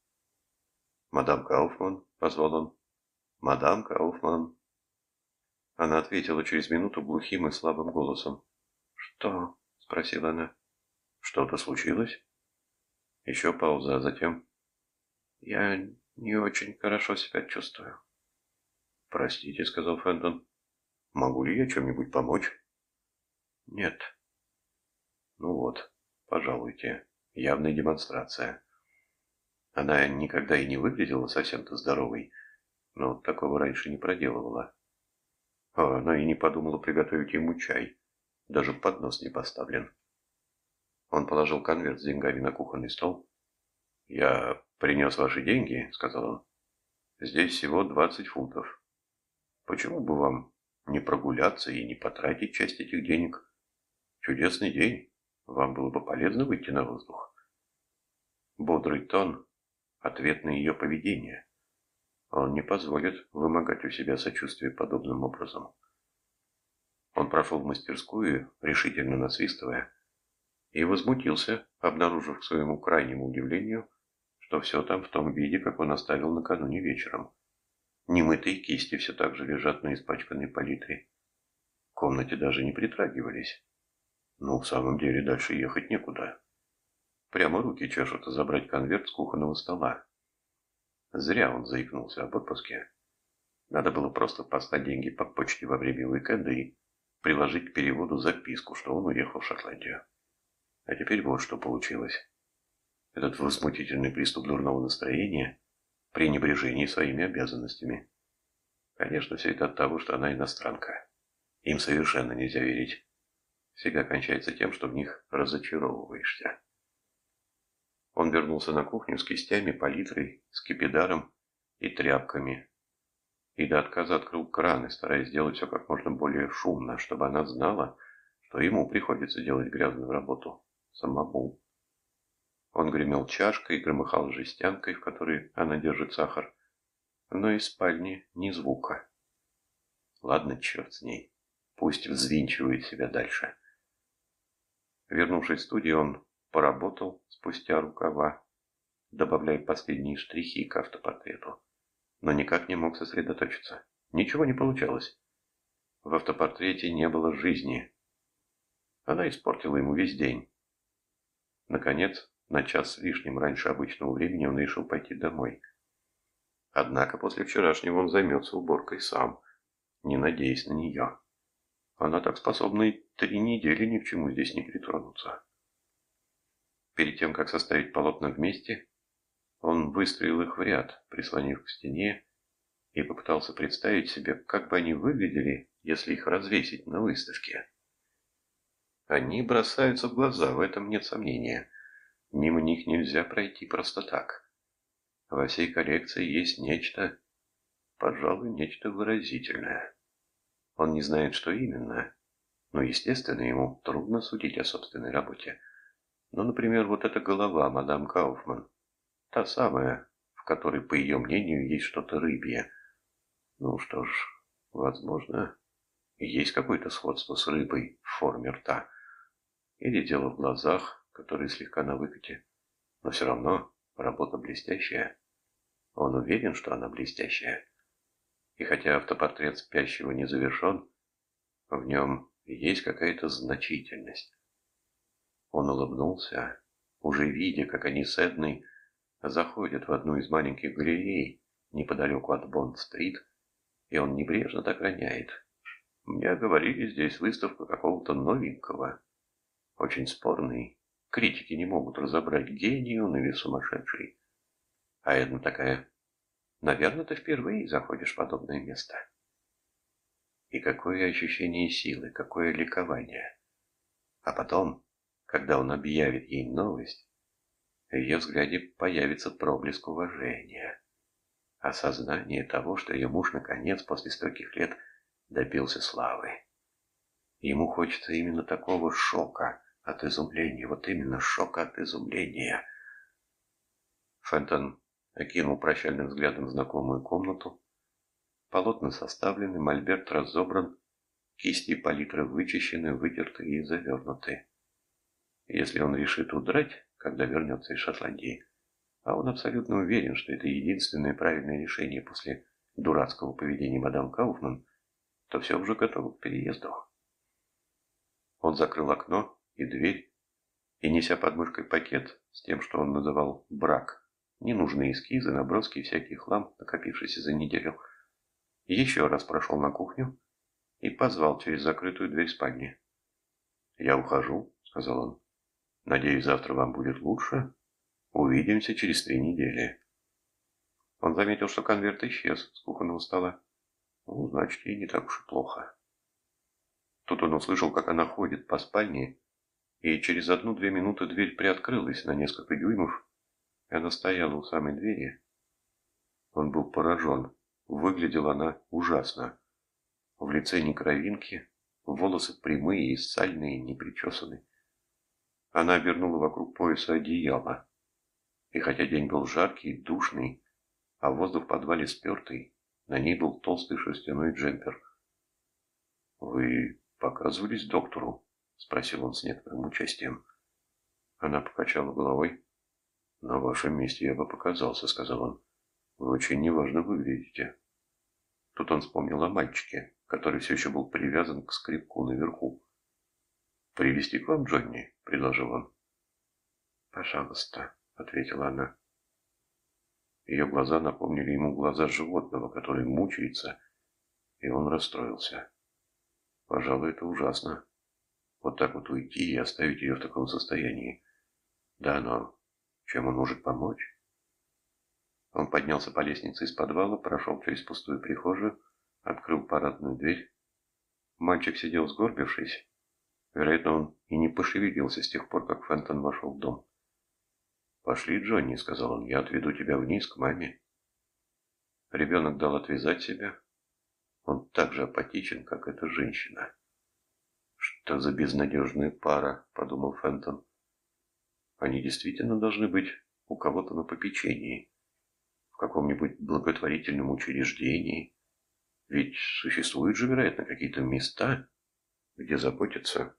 «Мадам Кауфман», — позвал он. «Мадам Кауфман». Она ответила через минуту глухим и слабым голосом. «Что?» — спросила она. «Что-то случилось?» Еще пауза, а затем... «Я не очень хорошо себя чувствую». «Простите», — сказал Фентон. «Могу ли я чем-нибудь помочь?» «Нет». «Ну вот, пожалуйте, явная демонстрация». Она никогда и не выглядела совсем-то здоровой, но такого раньше не проделывала. А она и не подумала приготовить ему чай, даже поднос не поставлен. Он положил конверт с деньгами на кухонный стол. «Я принес ваши деньги», — сказал он. «Здесь всего двадцать фунтов. Почему бы вам не прогуляться и не потратить часть этих денег? Чудесный день. Вам было бы полезно выйти на воздух». Бодрый тон — ответ на ее поведение. Он не позволит вымогать у себя сочувствие подобным образом. Он прошел в мастерскую, решительно насвистывая, и возмутился, обнаружив к своему крайнему удивлению, что все там в том виде, как он оставил накануне вечером. Немытые кисти все так же лежат на испачканной палитре. В комнате даже не притрагивались. Но в самом деле дальше ехать некуда. Прямо руки чешут забрать конверт с кухонного стола. Зря он заикнулся об отпуске. Надо было просто послать деньги по почте во время уикенда и приложить к переводу записку, что он уехал в Шотландию. А теперь вот что получилось. Этот возмутительный приступ дурного настроения при небрежении своими обязанностями. Конечно, все это от того, что она иностранка. Им совершенно нельзя верить. Всегда кончается тем, что в них разочаровываешься. Он вернулся на кухню с кистями, палитрой, скипидаром и тряпками. И до отказа открыл краны, стараясь сделать все как можно более шумно, чтобы она знала, что ему приходится делать грязную работу самому. Он гремел чашкой, громыхал жестянкой, в которой она держит сахар, но из спальни ни звука. Ладно, черт с ней, пусть взвинчивает себя дальше. Вернувшись в студию, он поработал спустя рукава, добавляя последние штрихи к автопортрету, но никак не мог сосредоточиться. Ничего не получалось. В автопортрете не было жизни. Она испортила ему весь день. Наконец, на час с лишним раньше обычного времени он решил пойти домой. Однако после вчерашнего он займется уборкой сам, не надеясь на нее. Она так способна и три недели ни к чему здесь не притронуться. Перед тем, как составить полотна вместе, он выстроил их в ряд, прислонив к стене, и попытался представить себе, как бы они выглядели, если их развесить на выставке. Они бросаются в глаза, в этом нет сомнения. Мимо них нельзя пройти просто так. Во всей коллекции есть нечто, пожалуй, нечто выразительное. Он не знает, что именно, но, естественно, ему трудно судить о собственной работе. Ну, например, вот эта голова мадам Кауфман, та самая, в которой, по ее мнению, есть что-то рыбье. Ну что ж, возможно, есть какое-то сходство с рыбой в форме рта. Или дело в глазах, которые слегка на выкате. Но все равно работа блестящая. Он уверен, что она блестящая. И хотя автопортрет спящего не завершен, в нем есть какая-то значительность. Он улыбнулся, уже видя, как они с Эдной заходят в одну из маленьких галерей неподалеку от Бонд-стрит, и он небрежно так роняет. Мне говорили, здесь выставка какого-то новенького. Очень спорный. Критики не могут разобрать, гений он или сумасшедший. А Эдна такая: наверное, ты впервые заходишь в подобное место. И какое ощущение силы, какое ликование. А потом, когда он объявит ей новость, в ее взгляде появится проблеск уважения. Осознание того, что ее муж наконец после стольких лет добился славы. Ему хочется именно такого шока от изумления, вот именно шока от изумления. Фентон окинул прощальным взглядом знакомую комнату. Полотна составлены, мольберт разобран, кисти и палитры вычищены, вытерты и завернуты. Если он решит удрать, когда вернется из Шотландии, а он абсолютно уверен, что это единственное правильное решение после дурацкого поведения мадам Кауфман, то все уже готово к переезду. Он закрыл окно и дверь, и, неся под мышкой пакет с тем, что он называл «брак», ненужные эскизы, наброски и всякий хлам, накопившийся за неделю, еще раз прошел на кухню и позвал через закрытую дверь спальни. «Я ухожу», — сказал он. «Надеюсь, завтра вам будет лучше. Увидимся через три недели». Он заметил, что конверт исчез с кухонного стола. Ну, значит, ей не так уж и плохо. Тут он услышал, как она ходит по спальне, и через одну-две минуты дверь приоткрылась на несколько дюймов, и она стояла у самой двери. Он был поражен. Выглядела она ужасно. В лице ни кровинки, волосы прямые и сальные, не причесаны. Она обернула вокруг пояса одеяло. И хотя день был жаркий и душный, а воздух в подвале спертый, на ней был толстый шерстяной джемпер. «Вы показывались доктору?» — спросил он с некоторым участием. Она покачала головой. «На вашем месте я бы показался», — сказал он. «Вы очень неважно выглядите». Тут он вспомнил о мальчике, который все еще был привязан к скребку наверху. «Привезти к вам Джонни?» — предложил он. «Пожалуйста», — ответила она. Ее глаза напомнили ему глаза животного, который мучается, и он расстроился. Пожалуй, это ужасно. Вот так вот уйти и оставить ее в таком состоянии. Да, но чем он может помочь? Он поднялся по лестнице из подвала, прошел через пустую прихожую, открыл парадную дверь. Мальчик сидел сгорбившись. Вероятно, он и не пошевелился с тех пор, как Фентон вошел в дом. «Пошли, Джонни», — сказал он, — «я отведу тебя вниз к маме». Ребенок дал отвязать себя. Он так же апатичен, как эта женщина. «Что за безнадежная пара», — подумал Фентон. «Они действительно должны быть у кого-то на попечении, в каком-нибудь благотворительном учреждении. Ведь существуют же, вероятно, какие-то места, где заботятся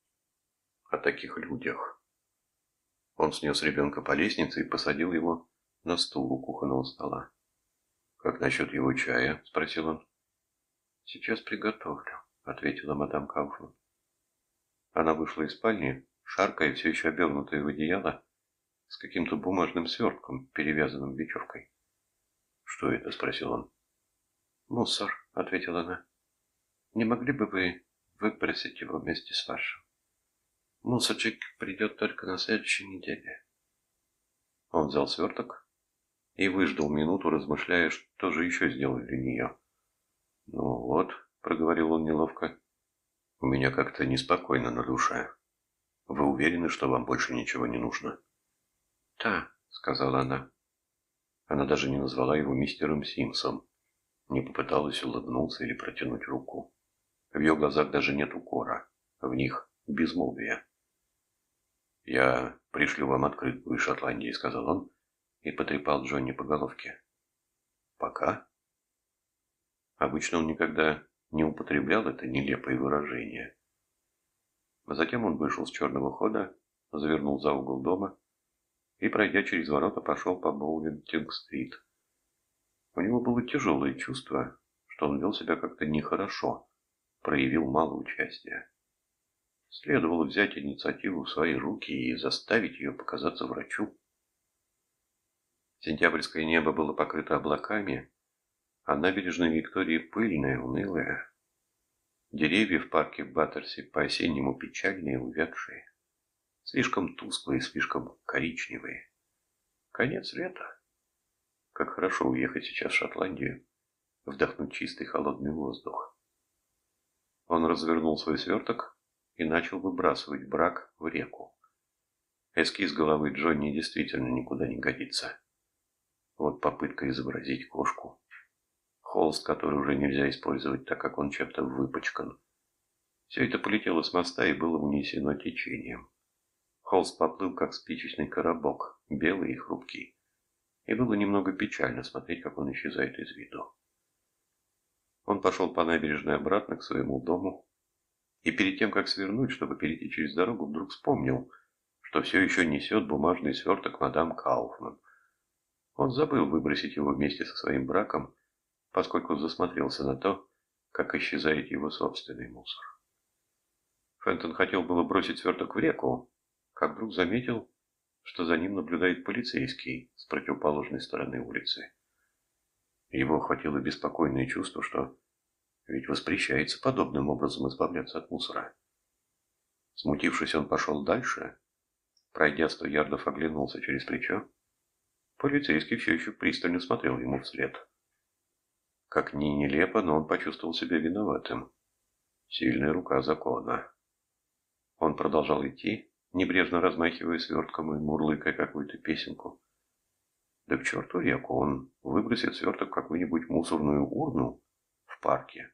о таких людях». Он снес ребенка по лестнице и посадил его на стул у кухонного стола. «Как насчет его чая?» — спросил он. «Сейчас приготовлю», — ответила мадам Кауфман. Она вышла из спальни, шаркая, все еще обернутая в одеяло, с каким-то бумажным свертком, перевязанным бечевкой. «Что это?» – спросил он. «Мусор», – ответила она. «Не могли бы вы выбросить его вместе с вашим? Мусорчик придет только на следующей неделе». Он взял сверток и выждал минуту, размышляя, что же еще сделать для нее. «Ну вот», – проговорил он неловко, – «у меня как-то неспокойно на душе. Вы уверены, что вам больше ничего не нужно?» «Да», – сказала она. Она даже не назвала его мистером Симсом, не попыталась улыбнуться или протянуть руку. В ее глазах даже нет укора, в них безмолвие. «Я пришлю вам открытку из Шотландии», — сказал он и потрепал Джонни по головке. «Пока?» Обычно он никогда не употреблял это нелепое выражение. Затем он вышел с черного хода, завернул за угол дома и, пройдя через ворота, пошел по Боулингтинг-стрит. У него было тяжелое чувство, что он вел себя как-то нехорошо, проявил мало участия. Следовало взять инициативу в свои руки и заставить ее показаться врачу. Сентябрьское небо было покрыто облаками, а набережная Виктории пыльная, унылая. Деревья в парке в Баттерсе по-осеннему печальные, увядшие, слишком тусклые, слишком коричневые. Конец лета. Как хорошо уехать сейчас в Шотландию, вдохнуть чистый холодный воздух. Он развернул свой сверток и начал выбрасывать брак в реку. Эскиз головы Джонни действительно никуда не годится. Вот попытка изобразить кошку. Холст, который уже нельзя использовать, так как он чем-то выпачкан. Все это полетело с моста и было унесено течением. Холст поплыл, как спичечный коробок, белый и хрупкий. И было немного печально смотреть, как он исчезает из виду. Он пошел по набережной обратно к своему дому, и перед тем, как свернуть, чтобы перейти через дорогу, вдруг вспомнил, что все еще несет бумажный сверток мадам Кауфман. Он забыл выбросить его вместе со своим браком, поскольку засмотрелся на то, как исчезает его собственный мусор. Фентон хотел было бросить сверток в реку, как вдруг заметил, что за ним наблюдает полицейский с противоположной стороны улицы. Его охватило беспокойное чувство, что ведь воспрещается подобным образом избавляться от мусора. Смутившись, он пошел дальше, пройдя сто ярдов, оглянулся через плечо. Полицейский все еще пристально смотрел ему вслед. Как ни нелепо, но он почувствовал себя виноватым. Сильная рука закона. Он продолжал идти, небрежно размахивая свертком и мурлыкая какую-то песенку. Да к черту реку, он выбросит сверток в какую-нибудь мусорную урну в парке.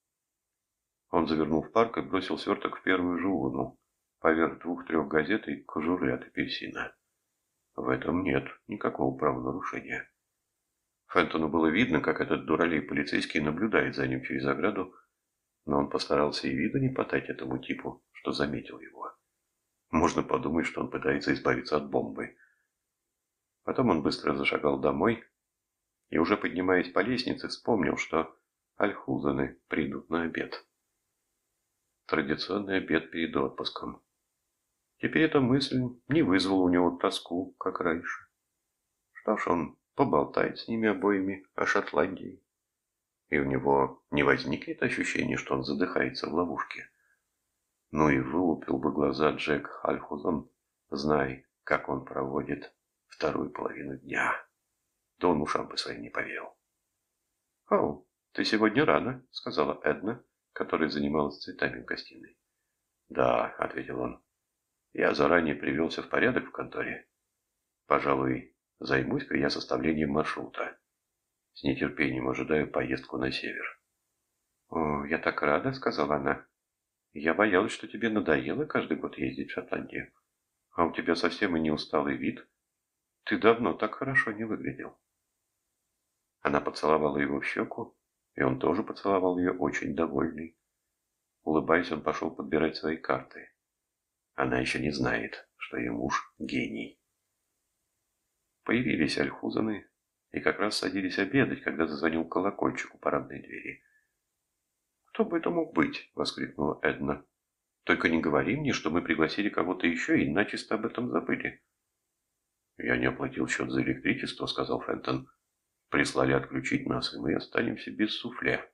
Он завернул в парк и бросил сверток в первую же урну, поверх двух-трех газет и кожуры от апельсина. В этом нет никакого правонарушения. Фентону было видно, как этот дуралей полицейский наблюдает за ним через ограду, но он постарался и вида не подать этому типу, что заметил его. Можно подумать, что он пытается избавиться от бомбы. Потом он быстро зашагал домой и, уже поднимаясь по лестнице, вспомнил, что Альхузены придут на обед. Традиционный обед перед отпуском. Теперь эта мысль не вызвала у него тоску, как раньше. Что ж, он поболтает с ними обоими о Шотландии, и у него не возникнет ощущения, что он задыхается в ловушке. Ну и вылупил бы глаза Джек Альхузен, зная, как он проводит вторую половину дня. Да он ушам бы своим не поверил. «О, ты сегодня рано», — сказала Эдна, которая занималась цветами в гостиной. «Да», — ответил он, — «я заранее привелся в порядок в конторе. Пожалуй, займусь-ка я составлением маршрута. С нетерпением ожидаю поездку на север». «О, я так рада», — сказала она. «Я боялась, что тебе надоело каждый год ездить в Шотландию. А у тебя совсем и не усталый вид. Ты давно так хорошо не выглядел». Она поцеловала его в щеку, и он тоже поцеловал ее, очень довольный. Улыбаясь, он пошел подбирать свои карты. Она еще не знает, что ее муж гений. Появились Альхузены и как раз садились обедать, когда зазвонил колокольчик у парадной двери. «Кто бы это мог быть?» — воскликнула Эдна. Только не говори мне, что мы пригласили кого-то еще и начисто об этом забыли». «Я не оплатил счет за электричество», — сказал Фентон. «Прислали отключить нас, и мы останемся без суфле».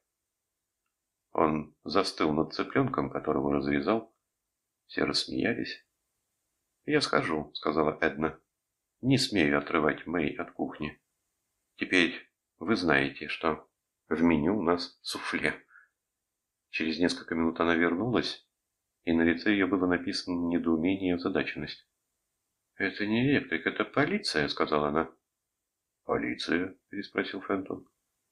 Он застыл над цыпленком, которого разрезал. Все рассмеялись. «Я схожу», — сказала Эдна. «Не смею отрывать Мэй от кухни. Теперь вы знаете, что в меню у нас суфле». Через несколько минут она вернулась, и на лице ее было написано недоумение и озадаченность. «Это не электрик, это полиция», — сказала она. «Полиция?» — переспросил Фентон.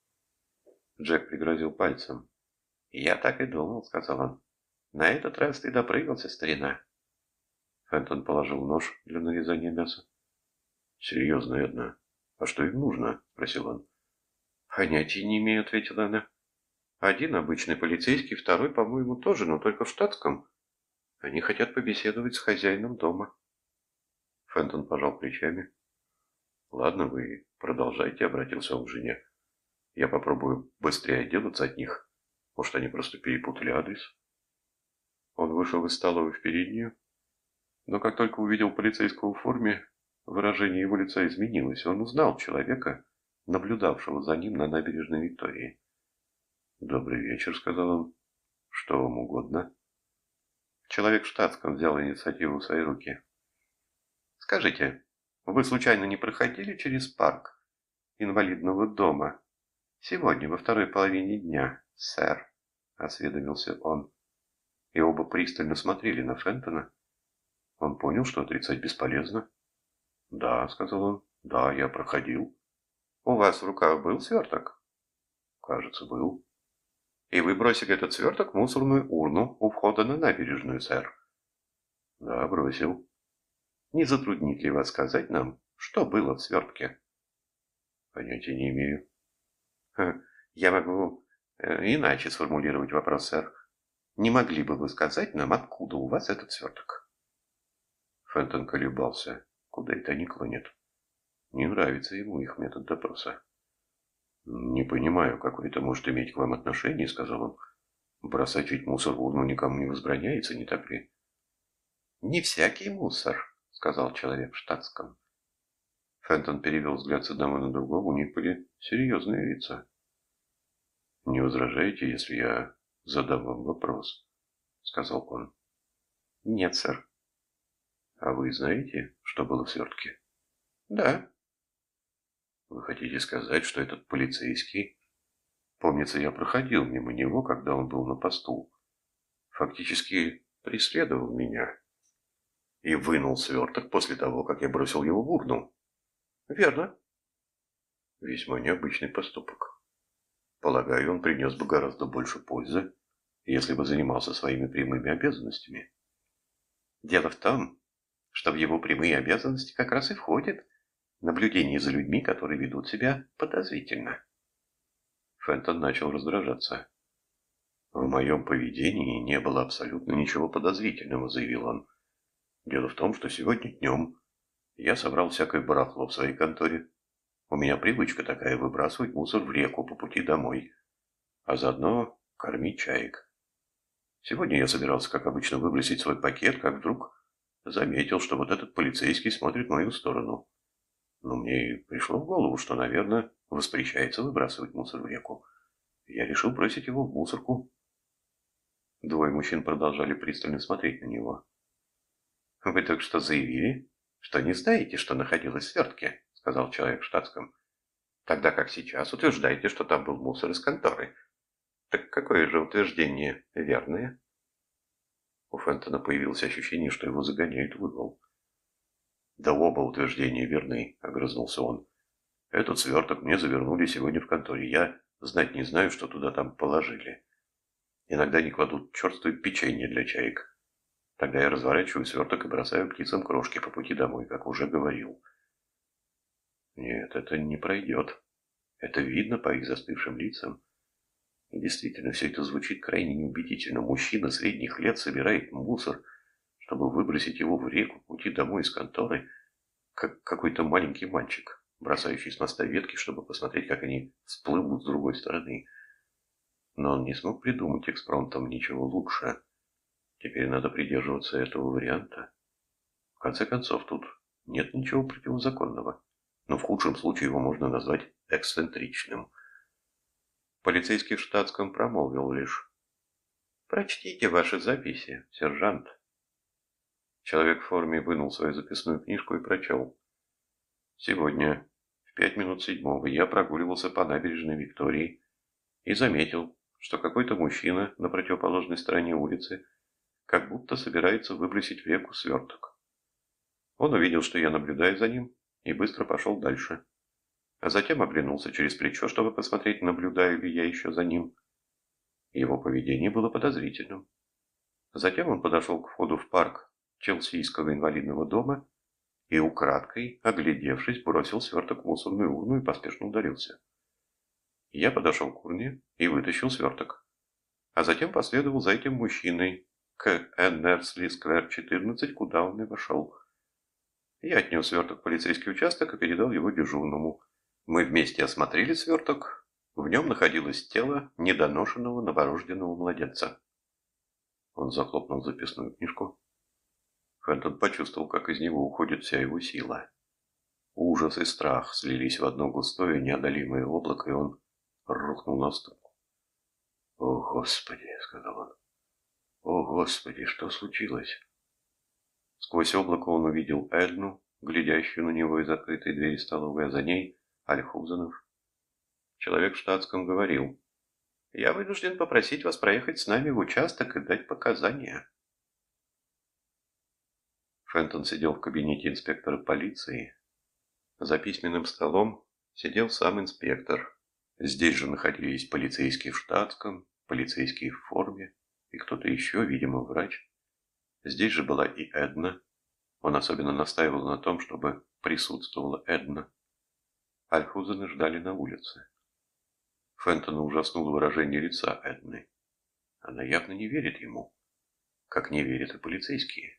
Джек пригрозил пальцем. «Я так и думал», — сказал он. «На этот раз ты допрыгался, старина». Фентон положил нож для нарезания мяса. «Серьезно, Эдна, а что им нужно?» — спросил он. «Понятия не имею», — ответила она. «Один обычный полицейский, второй, по-моему, тоже, но только в штатском. Они хотят побеседовать с хозяином дома». Фентон пожал плечами. «Ладно, вы продолжайте», — обратился он к жене. «Я попробую быстрее отделаться от них. Может, они просто перепутали адрес?» Он вышел из столовой в переднюю, но как только увидел полицейского в форме, выражение его лица изменилось. Он узнал человека, наблюдавшего за ним на набережной Виктории. «Добрый вечер», — сказал он. «Что вам угодно?» Человек в штатском взял инициативу в свои руки. «Скажите, вы случайно не проходили через парк инвалидного дома сегодня во второй половине дня, сэр?» — осведомился он. И оба пристально смотрели на Фентона. Он понял, что отрицать бесполезно. «Да», — сказал он, — «да, я проходил». «У вас в руках был сверток?» «Кажется, был». «И вы бросили этот сверток в мусорную урну у входа на набережную, сэр?» «Да, бросил». «Не затруднит ли вас сказать нам, что было в свертке?» «Понятия не имею». «Я могу э, иначе сформулировать вопрос, сэр. Не могли бы вы сказать нам, откуда у вас этот сверток?» Фентон колебался. Куда это они клонят? Не нравится ему их метод допроса. «Не понимаю, какое это может иметь к вам отношение», — сказал он. «Бросать ведь мусор в урну никому не возбраняется, не так ли?» «Не всякий мусор», — сказал человек в штатском. Фентон перевел взгляд с одного на другого, у них были серьезные лица. «Не возражаете, если я задам вам вопрос?» — сказал он. «Нет, сэр». «А вы знаете, что было в свертке?» «Да». «Вы хотите сказать, что этот полицейский...» «Помнится, я проходил мимо него, когда он был на посту. Фактически преследовал меня. И вынул сверток после того, как я бросил его в урну». «Верно». «Весьма необычный поступок. Полагаю, он принес бы гораздо больше пользы, если бы занимался своими прямыми обязанностями». «Дело в том, что в его прямые обязанности как раз и входит наблюдение за людьми, которые ведут себя подозрительно». Фентон начал раздражаться. «В моем поведении не было абсолютно ничего подозрительного», — заявил он. «Дело в том, что сегодня днем я собрал всякое барахло в своей конторе. У меня привычка такая — выбрасывать мусор в реку по пути домой, а заодно кормить чаек. Сегодня я собирался, как обычно, выбросить свой пакет, как вдруг заметил, что вот этот полицейский смотрит в мою сторону. Но мне и пришло в голову, что, наверное, воспрещается выбрасывать мусор в реку. Я решил бросить его в мусорку». Двое мужчин продолжали пристально смотреть на него. «Вы только что заявили, что не знаете, что находилось в свертке», — сказал человек в штатском. «Тогда как сейчас утверждаете, что там был мусор из конторы. Так какое же утверждение верное?» У Фентона появилось ощущение, что его загоняют в угол. «Да оба утверждения верны», — огрызнулся он. «Этот сверток мне завернули сегодня в конторе. Я знать не знаю, что туда там положили. Иногда они кладут черствое печенье для чаек. Тогда я разворачиваю сверток и бросаю птицам крошки по пути домой, как уже говорил». Нет, это не пройдет. Это видно по их застывшим лицам. И действительно, все это звучит крайне неубедительно. Мужчина средних лет собирает мусор, чтобы выбросить его в реку по пути домой из конторы, как какой-то маленький мальчик, бросающий с моста ветки, чтобы посмотреть, как они всплывут с другой стороны. Но он не смог придумать экспромтом ничего лучше. Теперь надо придерживаться этого варианта. В конце концов, тут нет ничего противозаконного. Но в худшем случае его можно назвать эксцентричным. Полицейский в штатском промолвил лишь: «Прочтите ваши записи, сержант». Человек в форме вынул свою записную книжку и прочел: «Сегодня в пять минут седьмого я прогуливался по набережной Виктории и заметил, что какой-то мужчина на противоположной стороне улицы как будто собирается выбросить в реку сверток. Он увидел, что я наблюдаю за ним, и быстро пошел дальше. А затем оглянулся через плечо, чтобы посмотреть, наблюдаю ли я еще за ним. Его поведение было подозрительным. Затем он подошел к входу в парк Челсийского инвалидного дома и, украдкой, оглядевшись, бросил сверток в мусорную урну и поспешно удалился. Я подошел к урне и вытащил сверток, а затем последовал за этим мужчиной к Эннерсли Сквер четырнадцать, куда он и вошел. Я отнес сверток в полицейский участок и передал его дежурному. Мы вместе осмотрели сверток. В нем находилось тело недоношенного новорожденного младенца. Он захлопнул записную книжку. Фентон почувствовал, как из него уходит вся его сила. Ужас и страх слились в одно густое неодолимое облако, и он рухнул на стул. «О, Господи!» — сказал он. «О, Господи, что случилось?» Сквозь облако он увидел Эдну, глядящую на него из открытой двери столовой, а за ней Альхузенов. Человек в штатском говорил: «Я вынужден попросить вас проехать с нами в участок и дать показания». Фентон сидел в кабинете инспектора полиции. За письменным столом сидел сам инспектор. Здесь же находились полицейские в штатском, полицейские в форме и кто-то еще, видимо, врач. Здесь же была и Эдна. Он особенно настаивал на том, чтобы присутствовала Эдна. Альхузены ждали на улице. Фентона ужаснуло выражение лица Эдны. Она явно не верит ему, как не верят и полицейские.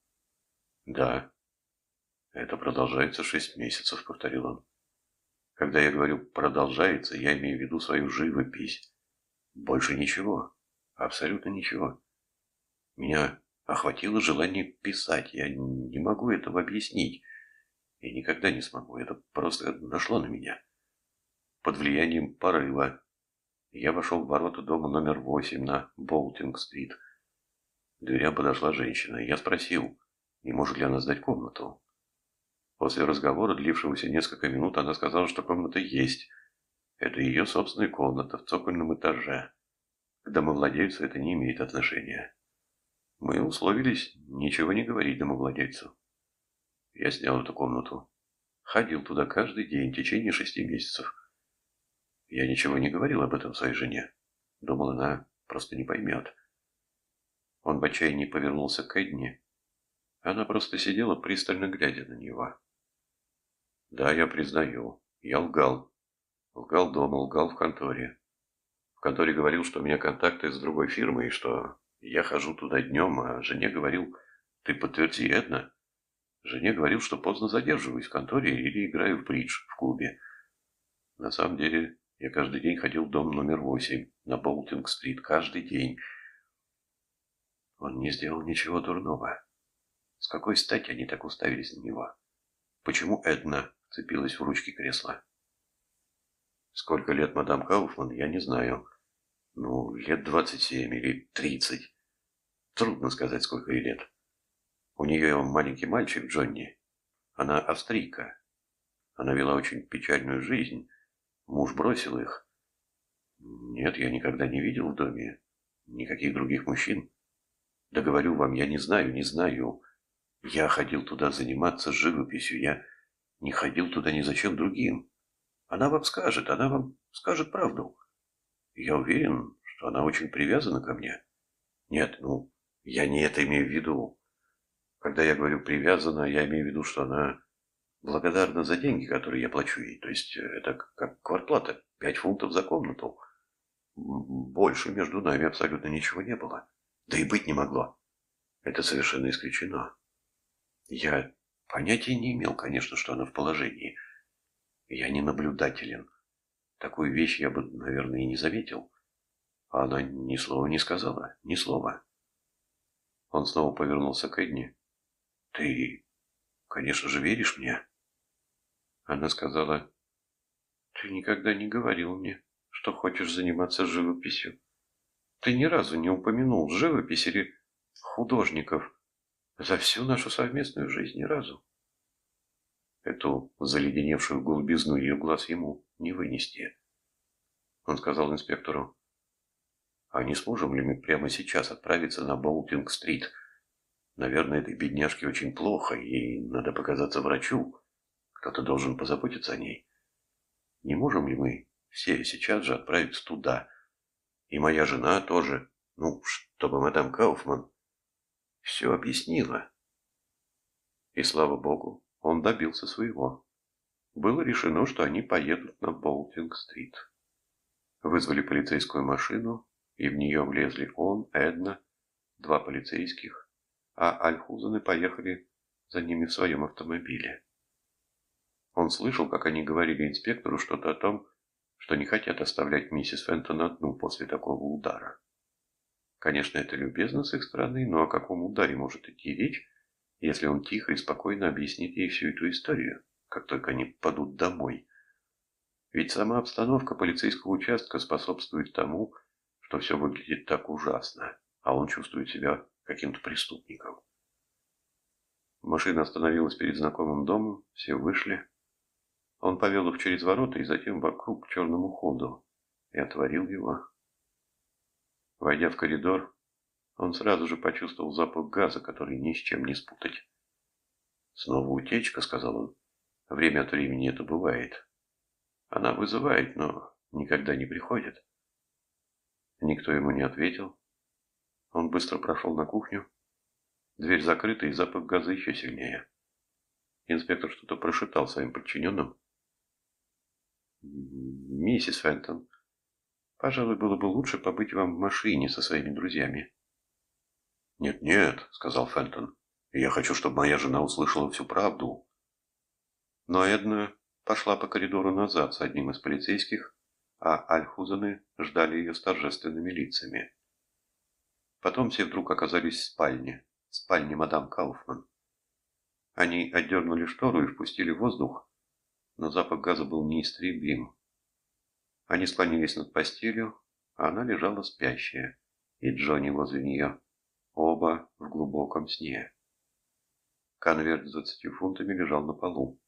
«Да, это продолжается шесть месяцев», — повторил он. «Когда я говорю «продолжается», я имею в виду свою живопись. Больше ничего, абсолютно ничего. Меня охватило желание писать. Я не могу этого объяснить. И никогда не смогу. Это просто нашло на меня. Под влиянием порыва я вошел в ворота дома номер восемь на Боултинг-стрит. К дверям подошла женщина. Я спросил, не может ли она сдать комнату. После разговора, длившегося несколько минут, она сказала, что комната есть. Это ее собственная комната в цокольном этаже. К домовладельцу это не имеет отношения. Мы условились ничего не говорить домовладельцу. Я снял эту комнату. Ходил туда каждый день в течение шести месяцев. Я ничего не говорил об этом своей жене. Думал, она просто не поймет. Он в отчаянии повернулся к Эдне. Она просто сидела, пристально глядя на него. Да, я признаю, я лгал. Лгал дома, лгал в конторе. В конторе говорил, что у меня контакты с другой фирмой, и что я хожу туда днем, а жене говорил: «Ты подтверди, Эдна». Жене говорил, что поздно задерживаюсь в конторе или играю в бридж в клубе. На самом деле, я каждый день ходил в дом номер восемь на Боултинг-стрит. Каждый день. Он не сделал ничего дурного. С какой стати они так уставились на него? Почему Эдна цепилась в ручки кресла? Сколько лет мадам Кауфман, я не знаю. Ну, лет двадцать семь или тридцать. Трудно сказать, сколько ей лет. У нее маленький мальчик Джонни. Она австрийка. Она вела очень печальную жизнь. Муж бросил их. Нет, я никогда не видел в доме никаких других мужчин. Да говорю вам, я не знаю, не знаю. Я ходил туда заниматься живописью. Я не ходил туда ни зачем другим. Она вам скажет, она вам скажет правду. Я уверен, что она очень привязана ко мне. Нет, ну, я не это имею в виду. Когда я говорю «привязана», я имею в виду, что она благодарна за деньги, которые я плачу ей. То есть это как квартплата, пять фунтов за комнату. Больше между нами абсолютно ничего не было. Да и быть не могло. Это совершенно исключено. Я понятия не имел, конечно, что она в положении. Я не наблюдателен. Такую вещь я бы, наверное, и не заметил. А она ни слова не сказала, ни слова. Он снова повернулся к Эдне. «Ты, конечно же, веришь мне?» Она сказала: «Ты никогда не говорил мне, что хочешь заниматься живописью. Ты ни разу не упомянул живопись или художников за всю нашу совместную жизнь, ни разу». Эту заледеневшую голубизну ее глаз ему не вынести. Он сказал инспектору: «А не сможем ли мы прямо сейчас отправиться на Боултинг-стрит? Наверное, этой бедняжке очень плохо, ей надо показаться врачу. Кто-то должен позаботиться о ней. Не можем ли мы все сейчас же отправиться туда? И моя жена тоже, ну, чтобы мадам Кауфман все объяснила». И слава богу, он добился своего. Было решено, что они поедут на Боултинг-стрит. Вызвали полицейскую машину, и в нее влезли он, Эдна, два полицейских, а Альхузены поехали за ними в своем автомобиле. Он слышал, как они говорили инспектору что-то о том, что не хотят оставлять миссис Фентон одну после такого удара. Конечно, это любезно с их стороны, но о каком ударе может идти речь, если он тихо и спокойно объяснит ей всю эту историю, как только они падут домой? Ведь сама обстановка полицейского участка способствует тому, что все выглядит так ужасно, а он чувствует себя каким-то преступником. Машина остановилась перед знакомым домом, все вышли. Он повел их через ворота и затем вокруг к черному ходу и отворил его. Войдя в коридор, он сразу же почувствовал запах газа, который ни с чем не спутать. «Снова утечка», — сказал он. «Время от времени это бывает. Она вызывает, но никогда не приходит». Никто ему не ответил. Он быстро прошел на кухню. Дверь закрыта, и запах газа еще сильнее. Инспектор что-то прошептал своим подчиненным. «Миссис Фентон, пожалуй, было бы лучше побыть вам в машине со своими друзьями». «Нет-нет», — сказал Фентон, — «я хочу, чтобы моя жена услышала всю правду». Но Эдна пошла по коридору назад с одним из полицейских, а Альхузены ждали ее с торжественными лицами. Потом все вдруг оказались в спальне, в спальне мадам Кауфман. Они отдернули штору и впустили воздух, но запах газа был неистребим. Они склонились над постелью, а она лежала спящая, и Джонни возле нее, оба в глубоком сне. Конверт с двадцатью фунтами лежал на полу.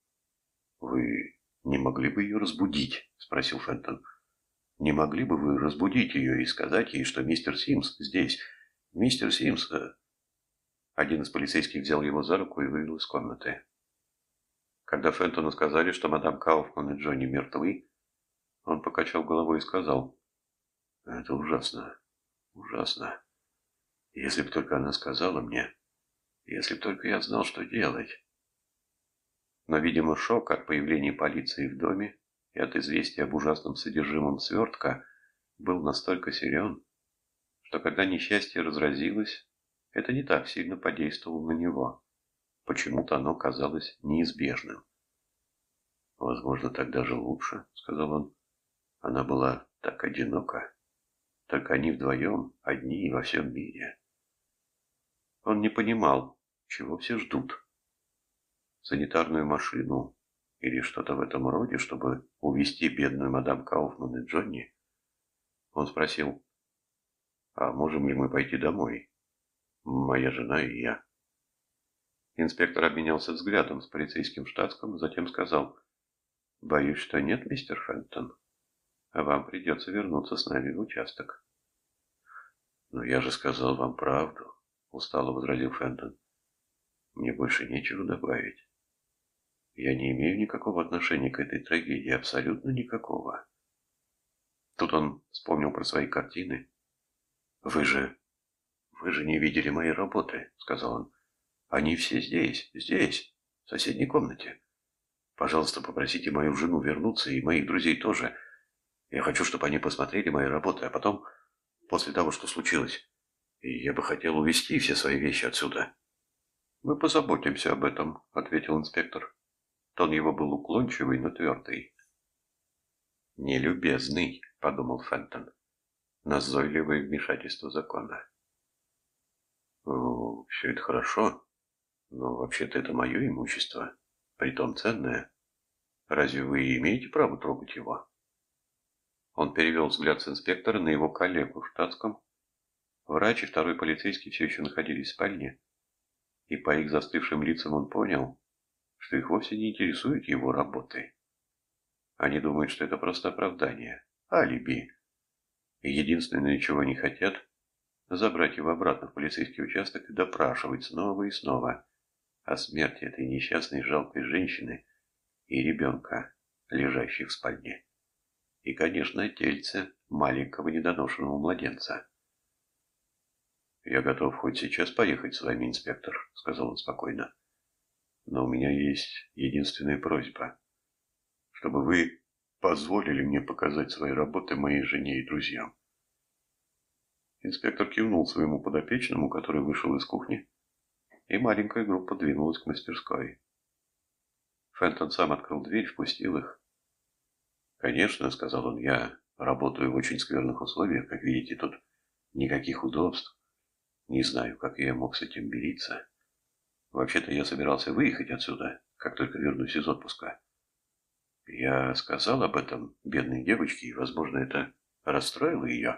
«Вы не могли бы ее разбудить?» — спросил Фентон. «Не могли бы вы разбудить ее и сказать ей, что мистер Симс здесь? Мистер Симс...» Один из полицейских взял его за руку и вывел из комнаты. Когда Фентону сказали, что мадам Кауфман и Джонни мертвы, он покачал головой и сказал: «Это ужасно, ужасно. Если бы только она сказала мне, если бы только я знал, что делать». Но, видимо, шок от появления полиции в доме и от известия об ужасном содержимом свертка был настолько силен, что когда несчастье разразилось, это не так сильно подействовало на него. Почему-то оно казалось неизбежным. «Возможно, так даже лучше», — сказал он. «Она была так одинока. Только они вдвоем, одни во всем мире». Он не понимал, чего все ждут. Санитарную машину или что-то в этом роде, чтобы увезти бедную мадам Кауфман и Джонни. Он спросил: «А можем ли мы пойти домой? Моя жена и я». Инспектор обменялся взглядом с полицейским штатском, затем сказал: «Боюсь, что нет, мистер Фентон. А вам придется вернуться с нами в участок». «Но я же сказал вам правду», — устало возразил Фентон. «Мне больше нечего добавить. Я не имею никакого отношения к этой трагедии, абсолютно никакого». Тут он вспомнил про свои картины. «Вы же... вы же не видели мои работы», — сказал он. «Они все здесь, здесь, в соседней комнате. Пожалуйста, попросите мою жену вернуться и моих друзей тоже. Я хочу, чтобы они посмотрели мои работы, а потом, после того, что случилось, я бы хотел увезти все свои вещи отсюда». «Мы позаботимся об этом», — ответил инспектор. Тон его был уклончивый, но твердый. «Нелюбезный», — подумал Фентон. «Назойливое вмешательство закона». Ну, все это хорошо, но вообще-то это мое имущество, притом ценное. Разве вы имеете право трогать его? Он перевел взгляд с инспектора на его коллегу в штатском. Врач и второй полицейский все еще находились в спальне, и по их застывшим лицам он понял, что их вовсе не интересует его работой. Они думают, что это просто оправдание, алиби. И единственное, чего они хотят, забрать его обратно в полицейский участок и допрашивать снова и снова о смерти этой несчастной жалкой женщины и ребенка, лежащих в спальне. И, конечно, тельце маленького недоношенного младенца. «Я готов хоть сейчас поехать с вами, инспектор», — сказал он спокойно. «Но у меня есть единственная просьба, чтобы вы позволили мне показать свои работы моей жене и друзьям». Инспектор кивнул своему подопечному, который вышел из кухни, и маленькая группа двинулась к мастерской. Фентон сам открыл дверь, впустил их. «Конечно, — сказал он, — я работаю в очень скверных условиях, как видите, тут никаких удобств. Не знаю, как я мог с этим мириться. Вообще-то я собирался выехать отсюда, как только вернусь из отпуска. Я сказал об этом бедной девочке, и, возможно, это расстроило ее».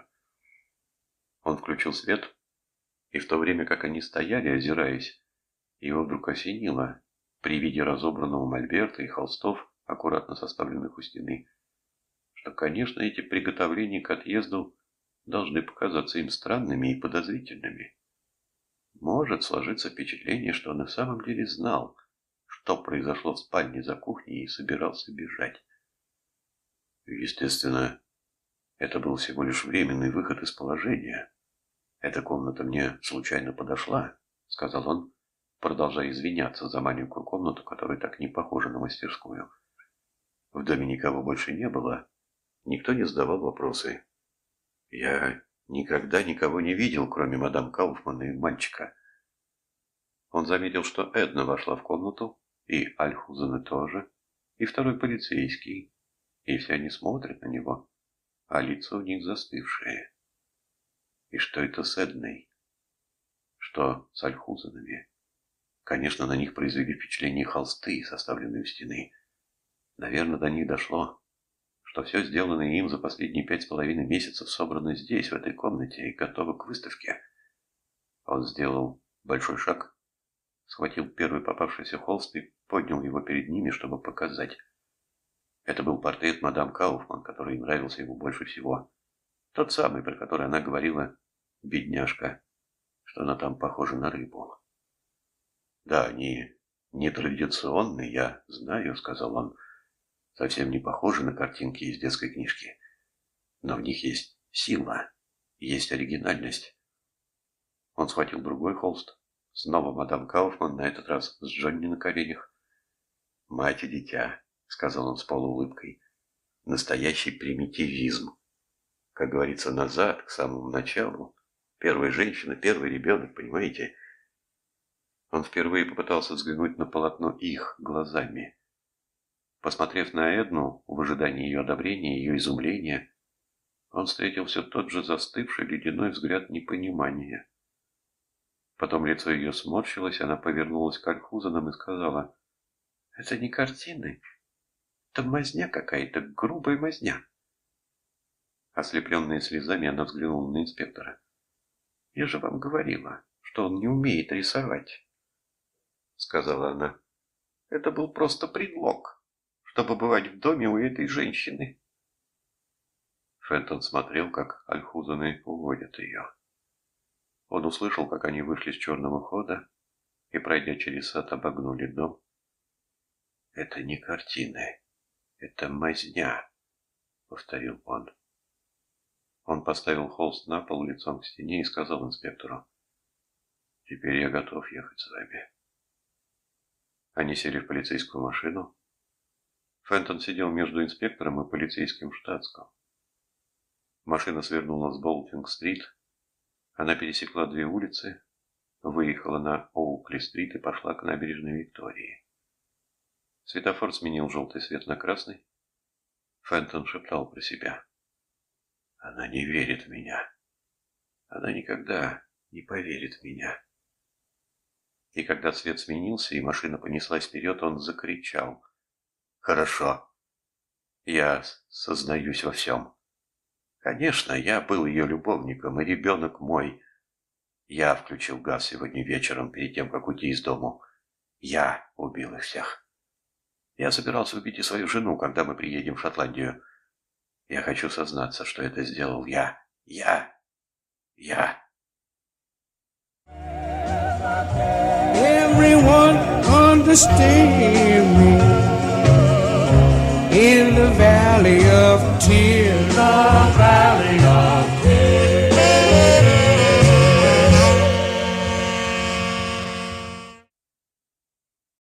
Он включил свет, и в то время как они стояли, озираясь, его вдруг осенило при виде разобранного мольберта и холстов, аккуратно составленных у стены, что, конечно, эти приготовления к отъезду должны показаться им странными и подозрительными. Может сложиться впечатление, что он на самом деле знал, что произошло в спальне за кухней, и собирался бежать. Естественно, это был всего лишь временный выход из положения. «Эта комната мне случайно подошла», — сказал он, продолжая извиняться за маленькую комнату, которая так не похожа на мастерскую. В доме никого больше не было, никто не задавал вопросы. Я никогда никого не видел, кроме мадам Кауфмана и мальчика. Он заметил, что Эдна вошла в комнату, и Альхузена тоже, и второй полицейский, и все они смотрят на него, а лица у них застывшие. И что это с Эдной? Что с Альхузенами? Конечно, на них произвели впечатление холсты, составленные у стены. Наверное, до них дошло, что все сделанное им за последние пять с половиной месяцев собрано здесь, в этой комнате, и готово к выставке. Он сделал большой шаг, схватил первый попавшийся холст и поднял его перед ними, чтобы показать. Это был портрет мадам Кауфман, который им нравился ему больше всего. Тот самый, про который она говорила, бедняжка, что она там похожа на рыбу. «Да, они нетрадиционные, я знаю», — сказал он, — «совсем не похожи на картинки из детской книжки. Но в них есть сила, есть оригинальность». Он схватил другой холст, снова мадам Кауфман, на этот раз с Джонни на коленях. «Мать и дитя», — сказал он с полуулыбкой, — «настоящий примитивизм. Как говорится, назад, к самому началу. Первая женщина, первый ребенок, понимаете?» Он впервые попытался взглянуть на полотно их глазами. Посмотрев на Эдну, в ожидании ее одобрения, ее изумления, он встретил все тот же застывший ледяной взгляд непонимания. Потом лицо ее сморщилось, она повернулась к Альхузенам и сказала: «Это не картины, это мазня какая-то, грубая мазня». Ослепленная слезами, она взглянула на инспектора. «Я же вам говорила, что он не умеет рисовать», — сказала она. «Это был просто предлог, чтобы бывать в доме у этой женщины». Фентон смотрел, как Альхузены уводят ее. Он услышал, как они вышли с черного хода и, пройдя через сад, обогнули дом. «Это не картины, это мазня», — повторил он. Он поставил холст на пол лицом к стене и сказал инспектору: «Теперь я готов ехать с вами». Они сели в полицейскую машину. Фентон сидел между инспектором и полицейским в штатском. Машина свернула с Болтинг-стрит. Она пересекла две улицы, выехала на Оукли-стрит и пошла к набережной Виктории. Светофор сменил желтый свет на красный. Фентон шептал про себя: «Она не верит в меня. Она никогда не поверит в меня». И когда свет сменился, и машина понеслась вперед, он закричал. «Хорошо. Я сознаюсь во всем. Конечно, я был ее любовником, и ребенок мой. Я включил газ сегодня вечером, перед тем, как уйти из дому. Я убил их всех. Я собирался убить и свою жену, когда мы приедем в Шотландию. Я хочу сознаться, что это сделал я. Я. Я. Everyone understand me in the valley of tears.